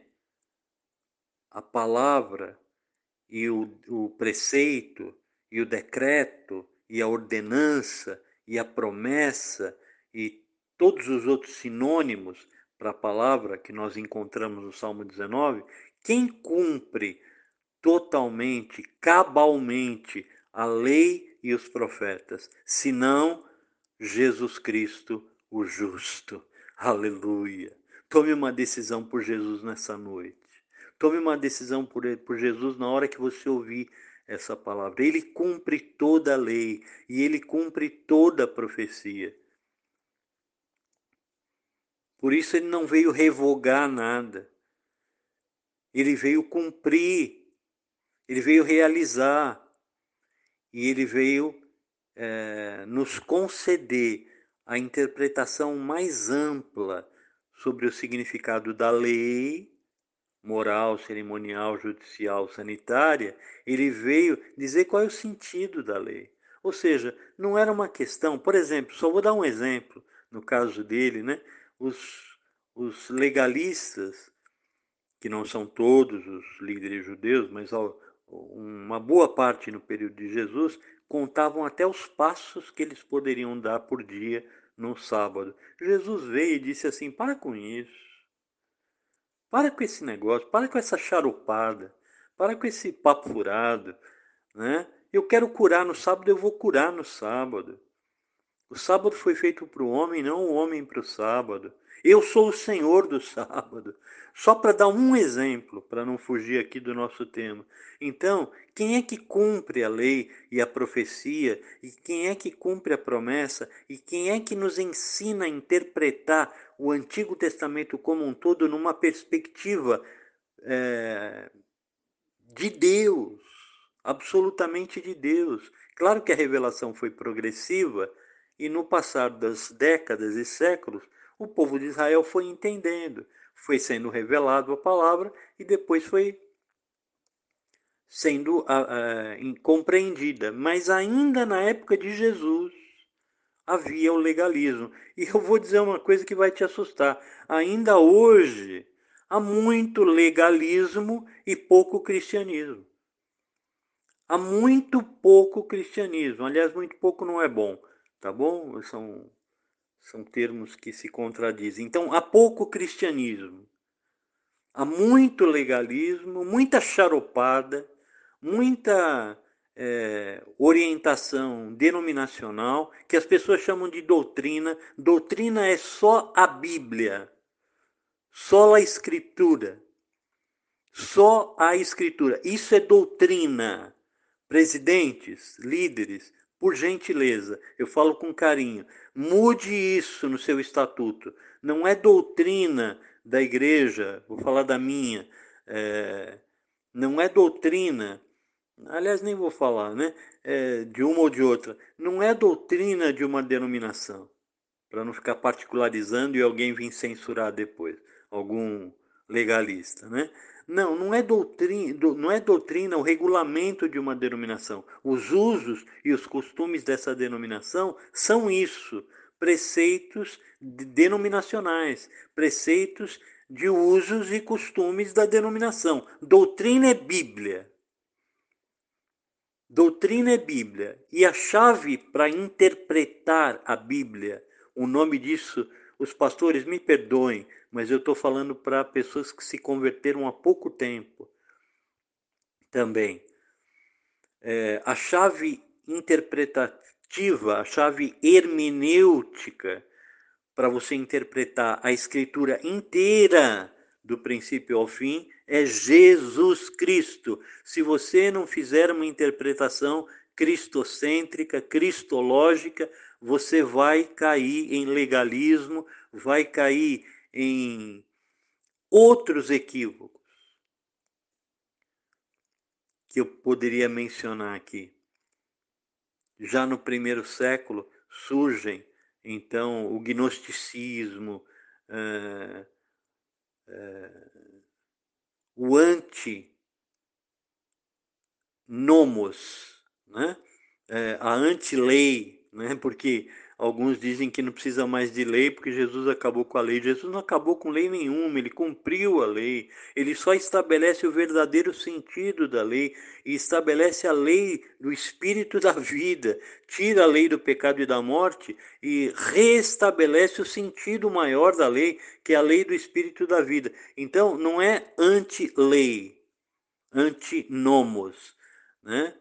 a palavra e o, o preceito e o decreto e a ordenança e a promessa e todos os outros sinônimos para a palavra que nós encontramos no Salmo dezenove? Quem cumpre totalmente, cabalmente a lei e os profetas, senão Jesus Cristo, o justo. Aleluia. Tome uma decisão por Jesus nessa noite. Tome uma decisão por, por Jesus na hora que você ouvir essa palavra. Ele cumpre toda a lei e ele cumpre toda a profecia. Por isso ele não veio revogar nada. Ele veio cumprir. Ele veio realizar. E ele veio é, nos conceder a interpretação mais ampla sobre o significado da lei moral, cerimonial, judicial, sanitária. Ele veio dizer qual é o sentido da lei. Ou seja, não era uma questão, por exemplo, só vou dar um exemplo, no caso dele, né? Os, os legalistas, que não são todos os líderes judeus, mas uma boa parte no período de Jesus, contavam até os passos que eles poderiam dar por dia no sábado. Jesus veio e disse assim: para com isso. Para com esse negócio, para com essa charupada, para com esse papo furado, né? Eu quero curar no sábado, eu vou curar no sábado. O sábado foi feito para o homem, não o homem para o sábado. Eu sou o Senhor do sábado. Só para dar um exemplo, para não fugir aqui do nosso tema. Então, quem é que cumpre a lei e a profecia? E quem é que cumpre a promessa? E quem é que nos ensina a interpretar o Antigo Testamento como um todo numa perspectiva é, de Deus, absolutamente de Deus? Claro que a revelação foi progressiva e no passar das décadas e séculos, o povo de Israel foi entendendo, foi sendo revelado a palavra e depois foi sendo uh, uh, compreendida. Mas ainda na época de Jesus havia o legalismo. E eu vou dizer uma coisa que vai te assustar. Ainda hoje há muito legalismo e pouco cristianismo. Há muito pouco cristianismo. Aliás, muito pouco não é bom, tá bom? São, são termos que se contradizem. Então, há pouco cristianismo. Há muito legalismo, muita charopada, muita é, orientação denominacional, que as pessoas chamam de doutrina. Doutrina é só a Bíblia, só a Escritura. Só a Escritura. Isso é doutrina. Presidentes, líderes, por gentileza, eu falo com carinho, mude isso no seu estatuto. Não é doutrina da igreja, vou falar da minha, é, não é doutrina, aliás, nem vou falar, né? É, de uma ou de outra. Não é doutrina de uma denominação, para não ficar particularizando e alguém vir censurar depois, algum legalista, né? Não, não é doutrina, não é doutrina o regulamento de uma denominação. Os usos e os costumes dessa denominação são isso, preceitos denominacionais, preceitos de usos e costumes da denominação. Doutrina é Bíblia. Doutrina é Bíblia. E a chave para interpretar a Bíblia, o nome disso, os pastores me perdoem, mas eu estou falando para pessoas que se converteram há pouco tempo também. É, a chave interpretativa, a chave hermenêutica para você interpretar a Escritura inteira, do princípio ao fim, é Jesus Cristo. Se você não fizer uma interpretação cristocêntrica, cristológica, você vai cair em legalismo, vai cair em outros equívocos que eu poderia mencionar aqui. Já no primeiro século surgem, então, o gnosticismo, uh, uh, o anti-nomos, né? É, a anti-lei, né? Porque alguns dizem que não precisa mais de lei porque Jesus acabou com a lei. Jesus não acabou com lei nenhuma, ele cumpriu a lei. Ele só estabelece o verdadeiro sentido da lei e estabelece a lei do espírito da vida. Tira a lei do pecado e da morte e reestabelece o sentido maior da lei, que é a lei do espírito da vida. Então, não é anti-lei, anti-nomos, né?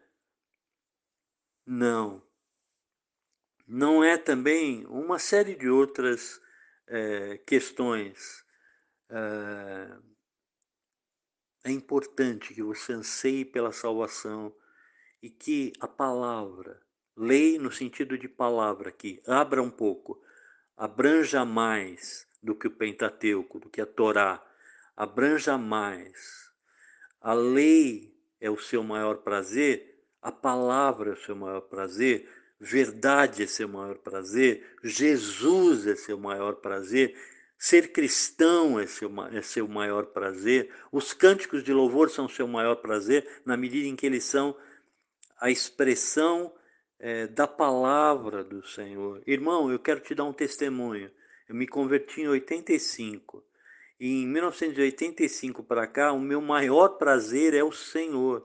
Não. Não é também uma série de outras é, questões. É, é importante que você anseie pela salvação e que a palavra, lei no sentido de palavra aqui, abra um pouco, abranja mais do que o Pentateuco, do que a Torá, abranja mais. A lei é o seu maior prazer, a palavra é o seu maior prazer, verdade é seu maior prazer, Jesus é seu maior prazer, ser cristão é seu, é seu maior prazer, os cânticos de louvor são seu maior prazer, na medida em que eles são a expressão é, da palavra do Senhor. Irmão, eu quero te dar um testemunho. Eu me converti em oitenta e cinco. E em mil novecentos e oitenta e cinco para cá, o meu maior prazer é o Senhor.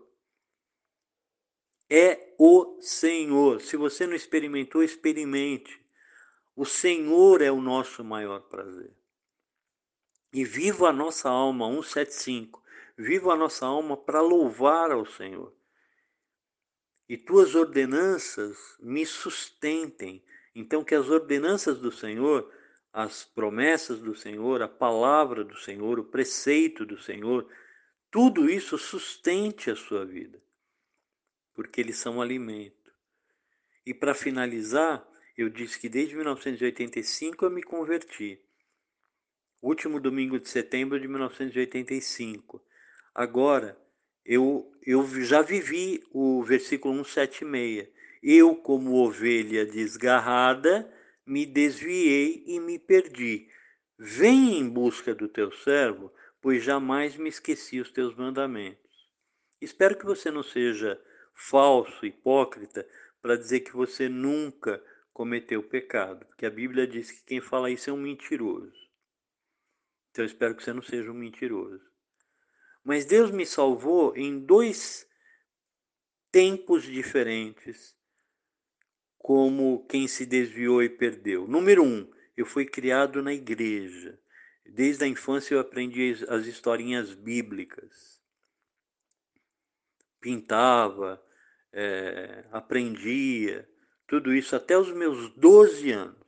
É o Senhor. Se você não experimentou, experimente. O Senhor é o nosso maior prazer. E viva a nossa alma, cento e setenta e cinco. Viva a nossa alma para louvar ao Senhor. E tuas ordenanças me sustentem. Então, que as ordenanças do Senhor, as promessas do Senhor, a palavra do Senhor, o preceito do Senhor, tudo isso sustente a sua vida, porque eles são alimento. E para finalizar, eu disse que desde mil novecentos e oitenta e cinco eu me converti. Último domingo de setembro de mil novecentos e oitenta e cinco. Agora, eu, eu já vivi o versículo cento e setenta e seis. Eu, como ovelha desgarrada, me desviei e me perdi. Vem em busca do teu servo, pois jamais me esqueci os teus mandamentos. Espero que você não seja falso, hipócrita, para dizer que você nunca cometeu pecado, porque a Bíblia diz que quem fala isso é um mentiroso. Então eu espero que você não seja um mentiroso. Mas Deus me salvou em dois tempos diferentes, como quem se desviou e perdeu. Número um, eu fui criado na igreja. Desde a infância eu aprendi as historinhas bíblicas. Pintava, é, aprendia, tudo isso até os meus doze anos.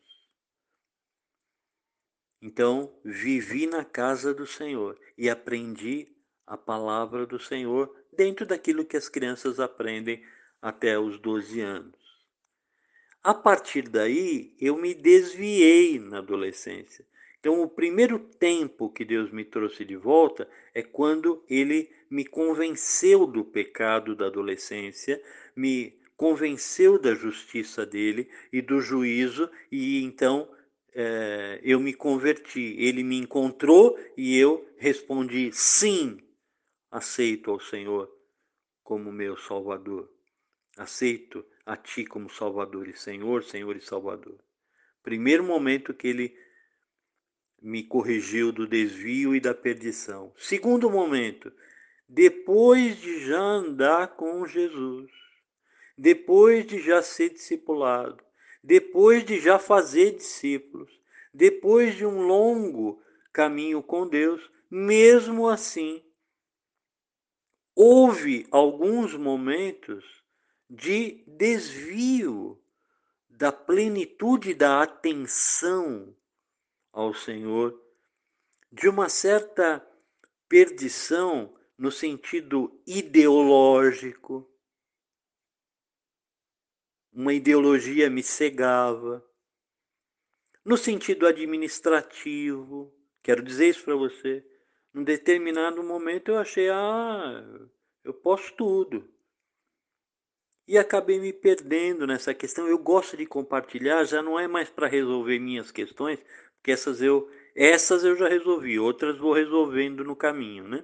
Então, vivi na casa do Senhor e aprendi a palavra do Senhor dentro daquilo que as crianças aprendem até os doze anos. A partir daí, eu me desviei na adolescência. Então, o primeiro tempo que Deus me trouxe de volta é quando Ele me convenceu do pecado da adolescência, me convenceu da justiça dele e do juízo, e então é, eu me converti. Ele me encontrou e eu respondi: sim, aceito ao Senhor como meu Salvador. Aceito a Ti como Salvador e Senhor, Senhor e Salvador. Primeiro momento que Ele me corrigiu do desvio e da perdição. Segundo momento, depois de já andar com Jesus, depois de já ser discipulado, depois de já fazer discípulos, depois de um longo caminho com Deus, mesmo assim, houve alguns momentos de desvio da plenitude da atenção ao Senhor, de uma certa perdição no sentido ideológico. Uma ideologia me cegava. No sentido administrativo, quero dizer isso para você. Num determinado momento eu achei, ah, eu posso tudo. E acabei me perdendo nessa questão. Eu gosto de compartilhar, já não é mais para resolver minhas questões, porque essas eu, essas eu já resolvi, outras vou resolvendo no caminho, né?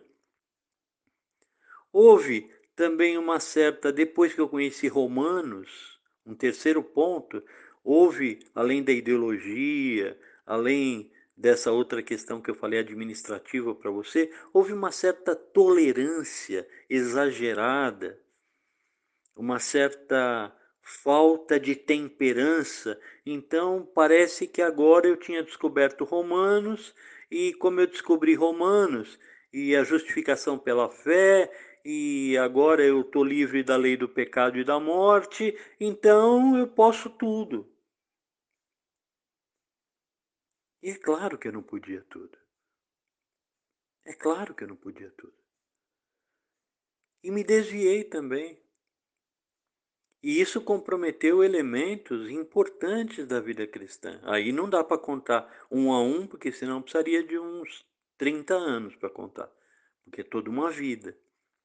Houve também uma certa, depois que eu conheci Romanos, um terceiro ponto, houve, além da ideologia, além dessa outra questão que eu falei administrativa para você, houve uma certa tolerância exagerada, uma certa falta de temperança. Então, parece que agora eu tinha descoberto Romanos, e como eu descobri Romanos, e a justificação pela fé, e agora eu estou livre da lei do pecado e da morte, então eu posso tudo. E é claro que eu não podia tudo. É claro que eu não podia tudo. E me desviei também. E isso comprometeu elementos importantes da vida cristã. Aí não dá para contar um a um, porque senão precisaria de uns trinta anos para contar, porque é toda uma vida.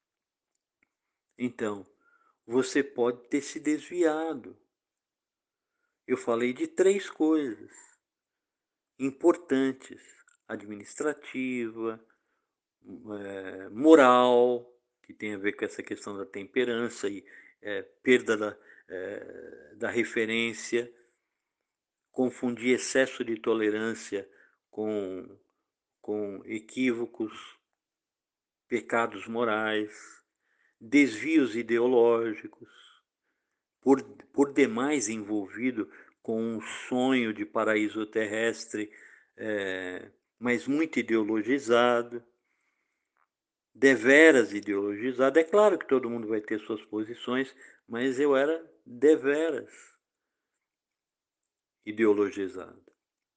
Então, você pode ter se desviado. Eu falei de três coisas importantes: administrativa, é, moral, que tem a ver com essa questão da temperança e é, perda da, é, da referência, confundir excesso de tolerância com, com equívocos, pecados morais, desvios ideológicos, por, por demais envolvido com um sonho de paraíso terrestre, é, mas muito ideologizado, deveras ideologizado. É claro que todo mundo vai ter suas posições, mas eu era deveras. ideologizada.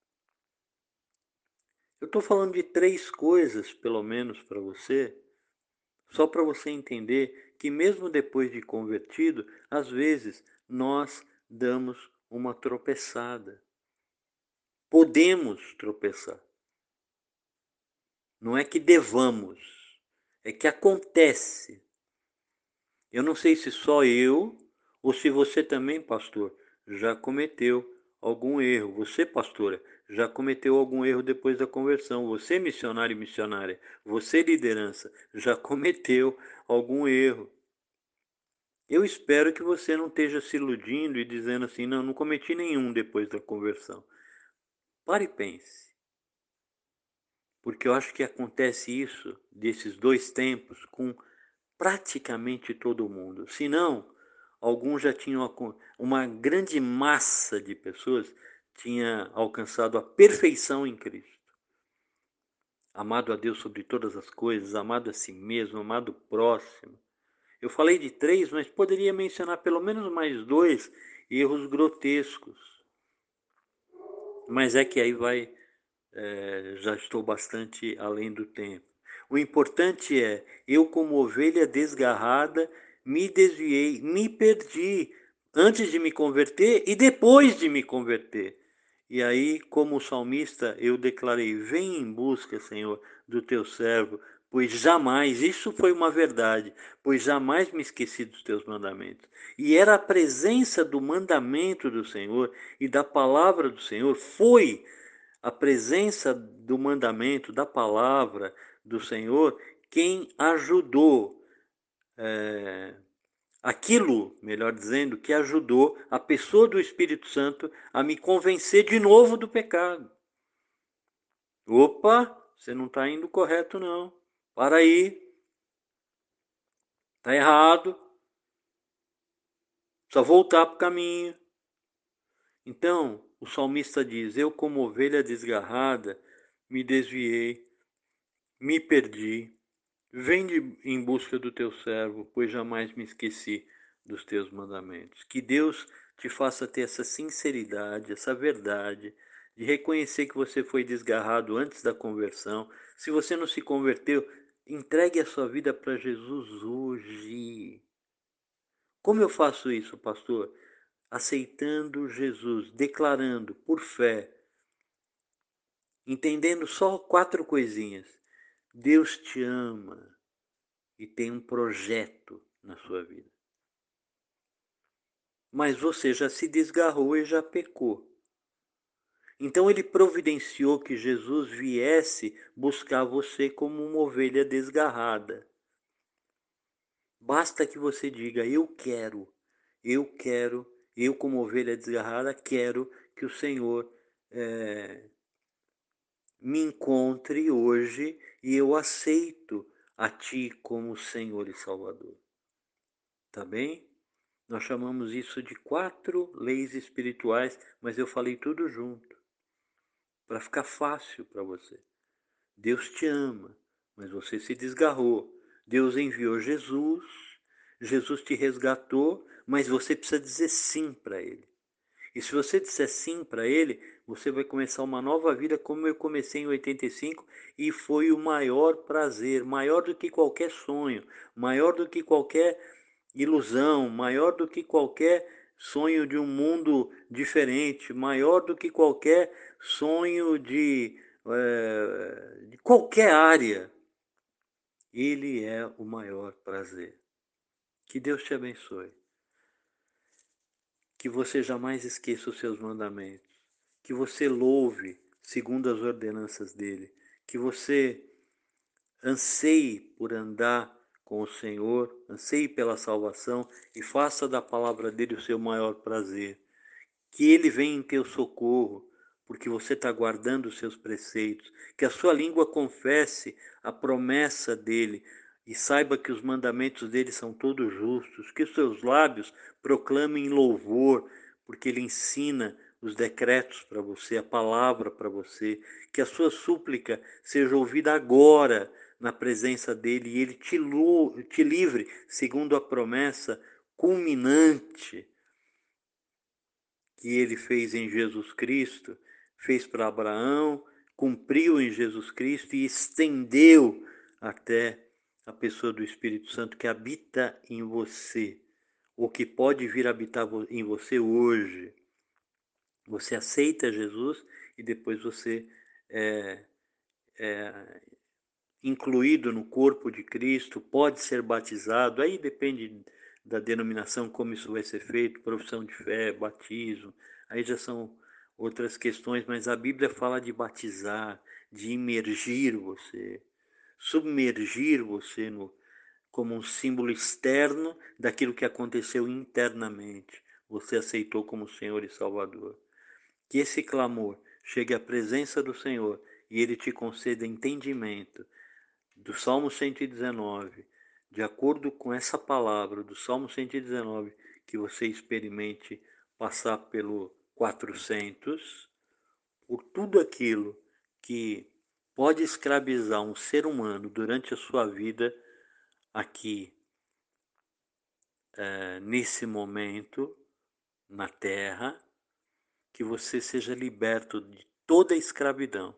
Eu estou falando de três coisas, pelo menos, para você, só para você entender que mesmo depois de convertido, às vezes nós damos uma tropeçada. Podemos tropeçar. Não é que devamos, é que acontece. Eu não sei se só eu ou se você também, pastor, já cometeu algum erro. Você, pastora, já cometeu algum erro depois da conversão. Você, missionário e missionária, você, liderança, já cometeu algum erro. Eu espero que você não esteja se iludindo e dizendo assim, não, não cometi nenhum depois da conversão. Pare e pense. Porque eu acho que acontece isso, desses dois tempos, com praticamente todo mundo. Se não, alguns já tinham, uma grande massa de pessoas tinha alcançado a perfeição em Cristo. Amado a Deus sobre todas as coisas, amado a si mesmo, amado o próximo. Eu falei de três, mas poderia mencionar pelo menos mais dois erros grotescos. Mas é que aí vai, é, já estou bastante além do tempo. O importante é, eu como ovelha desgarrada, me desviei, me perdi antes de me converter e depois de me converter. E aí, como salmista, eu declarei, vem em busca, Senhor, do teu servo, pois jamais, isso foi uma verdade, pois jamais me esqueci dos teus mandamentos. E era a presença do mandamento do Senhor e da palavra do Senhor, foi a presença do mandamento, da palavra do Senhor, quem ajudou, é, aquilo, melhor dizendo, que ajudou a pessoa do Espírito Santo a me convencer de novo do pecado. Opa, você não está indo correto não. Para aí. Está errado. Só voltar para o caminho. Então, o salmista diz, eu como ovelha desgarrada, me desviei, me perdi. Vem de, em busca do teu servo, pois jamais me esqueci dos teus mandamentos. Que Deus te faça ter essa sinceridade, essa verdade, de reconhecer que você foi desgarrado antes da conversão. Se você não se converteu, entregue a sua vida para Jesus hoje. Como eu faço isso, pastor? Aceitando Jesus, declarando por fé, entendendo só quatro coisinhas. Deus te ama e tem um projeto na sua vida. Mas você já se desgarrou e já pecou. Então ele providenciou que Jesus viesse buscar você como uma ovelha desgarrada. Basta que você diga, eu quero, eu quero, eu como ovelha desgarrada, quero que o Senhor é, me encontre hoje e eu aceito a Ti como Senhor e Salvador. Tá bem? Nós chamamos isso de quatro leis espirituais, mas eu falei tudo junto, para ficar fácil para você. Deus te ama, mas você se desgarrou. Deus enviou Jesus, Jesus te resgatou, mas você precisa dizer sim para Ele. E se você disser sim para Ele, você vai começar uma nova vida como eu comecei em oitenta e cinco e foi o maior prazer, maior do que qualquer sonho, maior do que qualquer ilusão, maior do que qualquer sonho de um mundo diferente, maior do que qualquer sonho de, é, de qualquer área. Ele é o maior prazer. Que Deus te abençoe. Que você jamais esqueça os seus mandamentos. Que você louve segundo as ordenanças dele. Que você anseie por andar com o Senhor, anseie pela salvação e faça da palavra dele o seu maior prazer. Que ele venha em teu socorro, porque você está guardando os seus preceitos. Que a sua língua confesse a promessa dele e saiba que os mandamentos dele são todos justos. Que os seus lábios proclamem louvor, porque ele ensina os decretos para você, a palavra para você. Que a sua súplica seja ouvida agora na presença dele e ele te, te livre, segundo a promessa culminante que ele fez em Jesus Cristo, fez para Abraão, cumpriu em Jesus Cristo e estendeu até a pessoa do Espírito Santo que habita em você, ou que pode vir habitar em você hoje. Você aceita Jesus e depois você é, é incluído no corpo de Cristo, pode ser batizado, aí depende da denominação como isso vai ser feito, profissão de fé, batismo, aí já são outras questões, mas a Bíblia fala de batizar, de imergir você, submergir você no, como um símbolo externo daquilo que aconteceu internamente. Você aceitou como Senhor e Salvador. Que esse clamor chegue à presença do Senhor e Ele te conceda entendimento do Salmo cento e dezenove, de acordo com essa palavra do Salmo cento e dezenove, que você experimente passar pelo quatrocentos, por tudo aquilo que pode escravizar um ser humano durante a sua vida aqui, é, nesse momento, na Terra, que você seja liberto de toda a escravidão.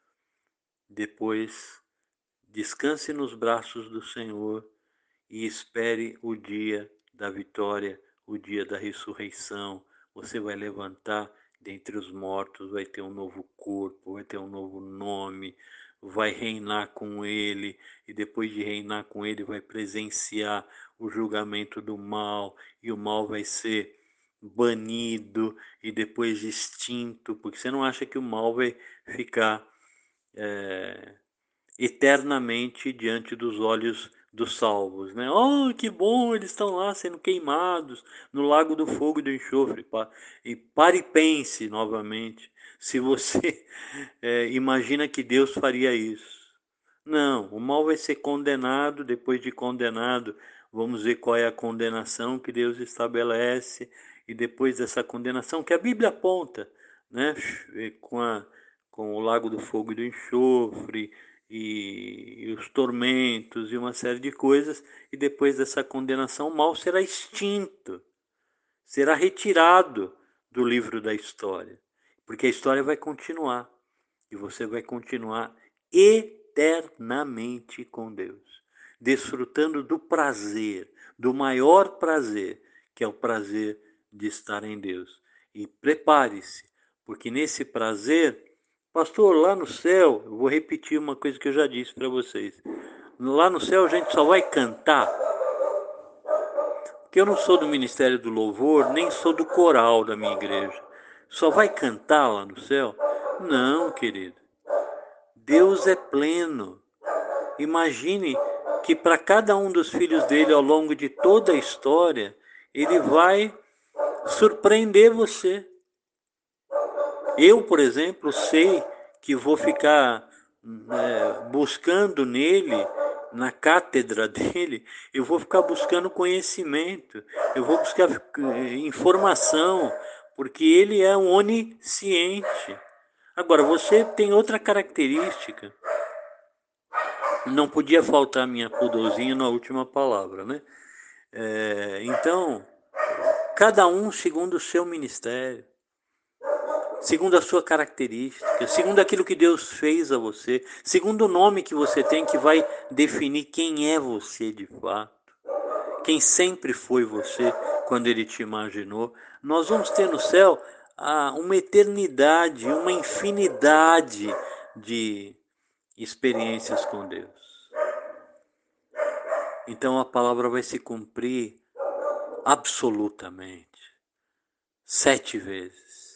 Depois, descanse nos braços do Senhor e espere o dia da vitória, o dia da ressurreição. Você vai levantar dentre os mortos, vai ter um novo corpo, vai ter um novo nome, vai reinar com Ele, e depois de reinar com Ele vai presenciar o julgamento do mal, e o mal vai ser banido e depois extinto, porque você não acha que o mal vai ficar é, eternamente diante dos olhos dos salvos, né? Oh, que bom, eles estão lá sendo queimados no lago do fogo e do enxofre. E pare e pense novamente se você é, imagina que Deus faria isso. Não, o mal vai ser condenado, depois de condenado, vamos ver qual é a condenação que Deus estabelece, e depois dessa condenação que a Bíblia aponta, né? com, a, com o lago do fogo e do enxofre, e, e os tormentos e uma série de coisas, e depois dessa condenação o mal será extinto, será retirado do livro da história, porque a história vai continuar, e você vai continuar eternamente com Deus, desfrutando do prazer, do maior prazer, que é o prazer de estar em Deus. E prepare-se, porque nesse prazer, pastor, lá no céu, eu vou repetir uma coisa que eu já disse para vocês, lá no céu a gente só vai cantar, porque eu não sou do Ministério do Louvor, nem sou do coral da minha igreja. Só vai cantar lá no céu? Não, querido. Deus é pleno. Imagine que para cada um dos filhos dele ao longo de toda a história, ele vai surpreender você. Eu, por exemplo, sei que vou ficar é, buscando nele, na cátedra dele, eu vou ficar buscando conhecimento, eu vou buscar informação, porque ele é um onisciente. Agora, você tem outra característica. Não podia faltar minha pudorzinha na última palavra, né? É, então, cada um segundo o seu ministério, segundo a sua característica, segundo aquilo que Deus fez a você, segundo o nome que você tem, que vai definir quem é você de fato, quem sempre foi você quando Ele te imaginou. Nós vamos ter no céu ah, uma eternidade, uma infinidade de experiências com Deus. Então a palavra vai se cumprir absolutamente, sete vezes.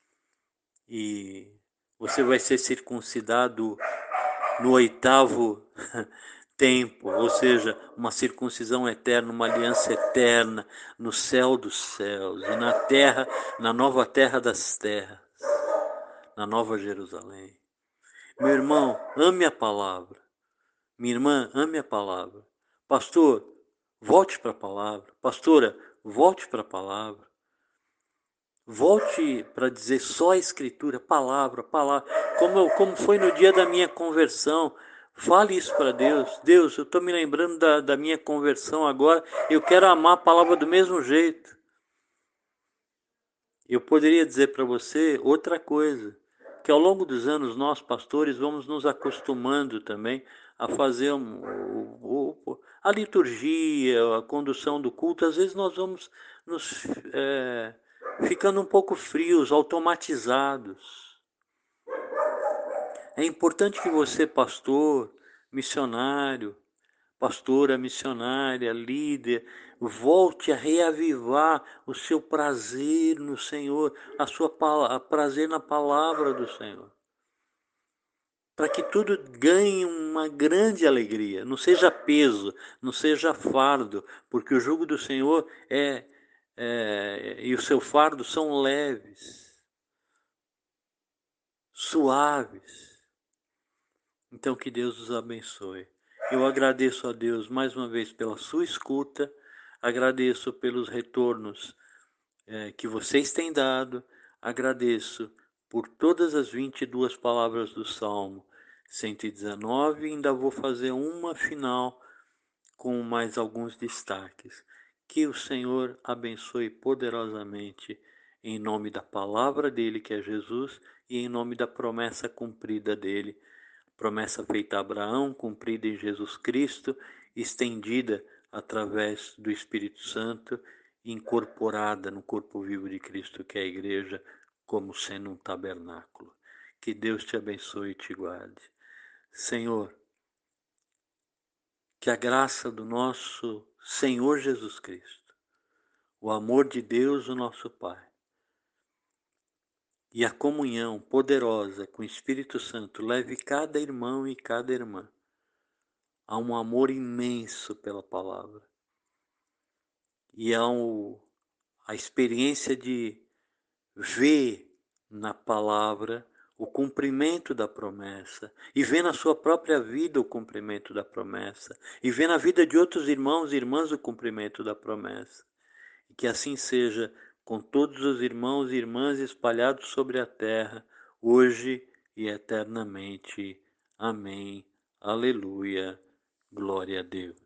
E você vai ser circuncidado no oitavo tempo, ou seja, uma circuncisão eterna, uma aliança eterna no céu dos céus e na terra, na nova terra das terras, na nova Jerusalém. Meu irmão, ame a palavra. Minha irmã, ame a palavra. Pastor, volte para a palavra. Pastora, volte para a palavra. Volte para dizer só a escritura, palavra, palavra. Como, eu, como foi no dia da minha conversão. Fale isso para Deus. Deus, eu estou me lembrando da, da minha conversão agora. Eu quero amar a palavra do mesmo jeito. Eu poderia dizer para você outra coisa, que ao longo dos anos nós, pastores, vamos nos acostumando também a fazer um, o, o, a liturgia, a condução do culto. Às vezes nós vamos nos é, ficando um pouco frios, automatizados. É importante que você, pastor, missionário, pastora, missionária, líder, volte a reavivar o seu prazer no Senhor, a sua a prazer na palavra do Senhor. Para que tudo ganhe uma grande alegria, não seja peso, não seja fardo, porque o jugo do Senhor é, é e o seu fardo são leves, suaves. Então que Deus os abençoe. Eu agradeço a Deus mais uma vez pela sua escuta, agradeço pelos retornos é, que vocês têm dado, agradeço por todas as vinte e duas palavras do Salmo cento e dezenove, e ainda vou fazer uma final com mais alguns destaques. Que o Senhor abençoe poderosamente em nome da palavra dele, que é Jesus, e em nome da promessa cumprida dele, promessa feita a Abraão, cumprida em Jesus Cristo, estendida através do Espírito Santo, incorporada no corpo vivo de Cristo, que é a igreja, como sendo um tabernáculo. Que Deus te abençoe e te guarde. Senhor, que a graça do nosso Senhor Jesus Cristo, o amor de Deus, o nosso Pai, e a comunhão poderosa com o Espírito Santo leve cada irmão e cada irmã há um amor imenso pela palavra. E há um, a experiência de ver na palavra o cumprimento da promessa, e ver na sua própria vida o cumprimento da promessa, e ver na vida de outros irmãos e irmãs o cumprimento da promessa. E que assim seja com todos os irmãos e irmãs espalhados sobre a terra, hoje e eternamente. Amém. Aleluia. Glória a Deus.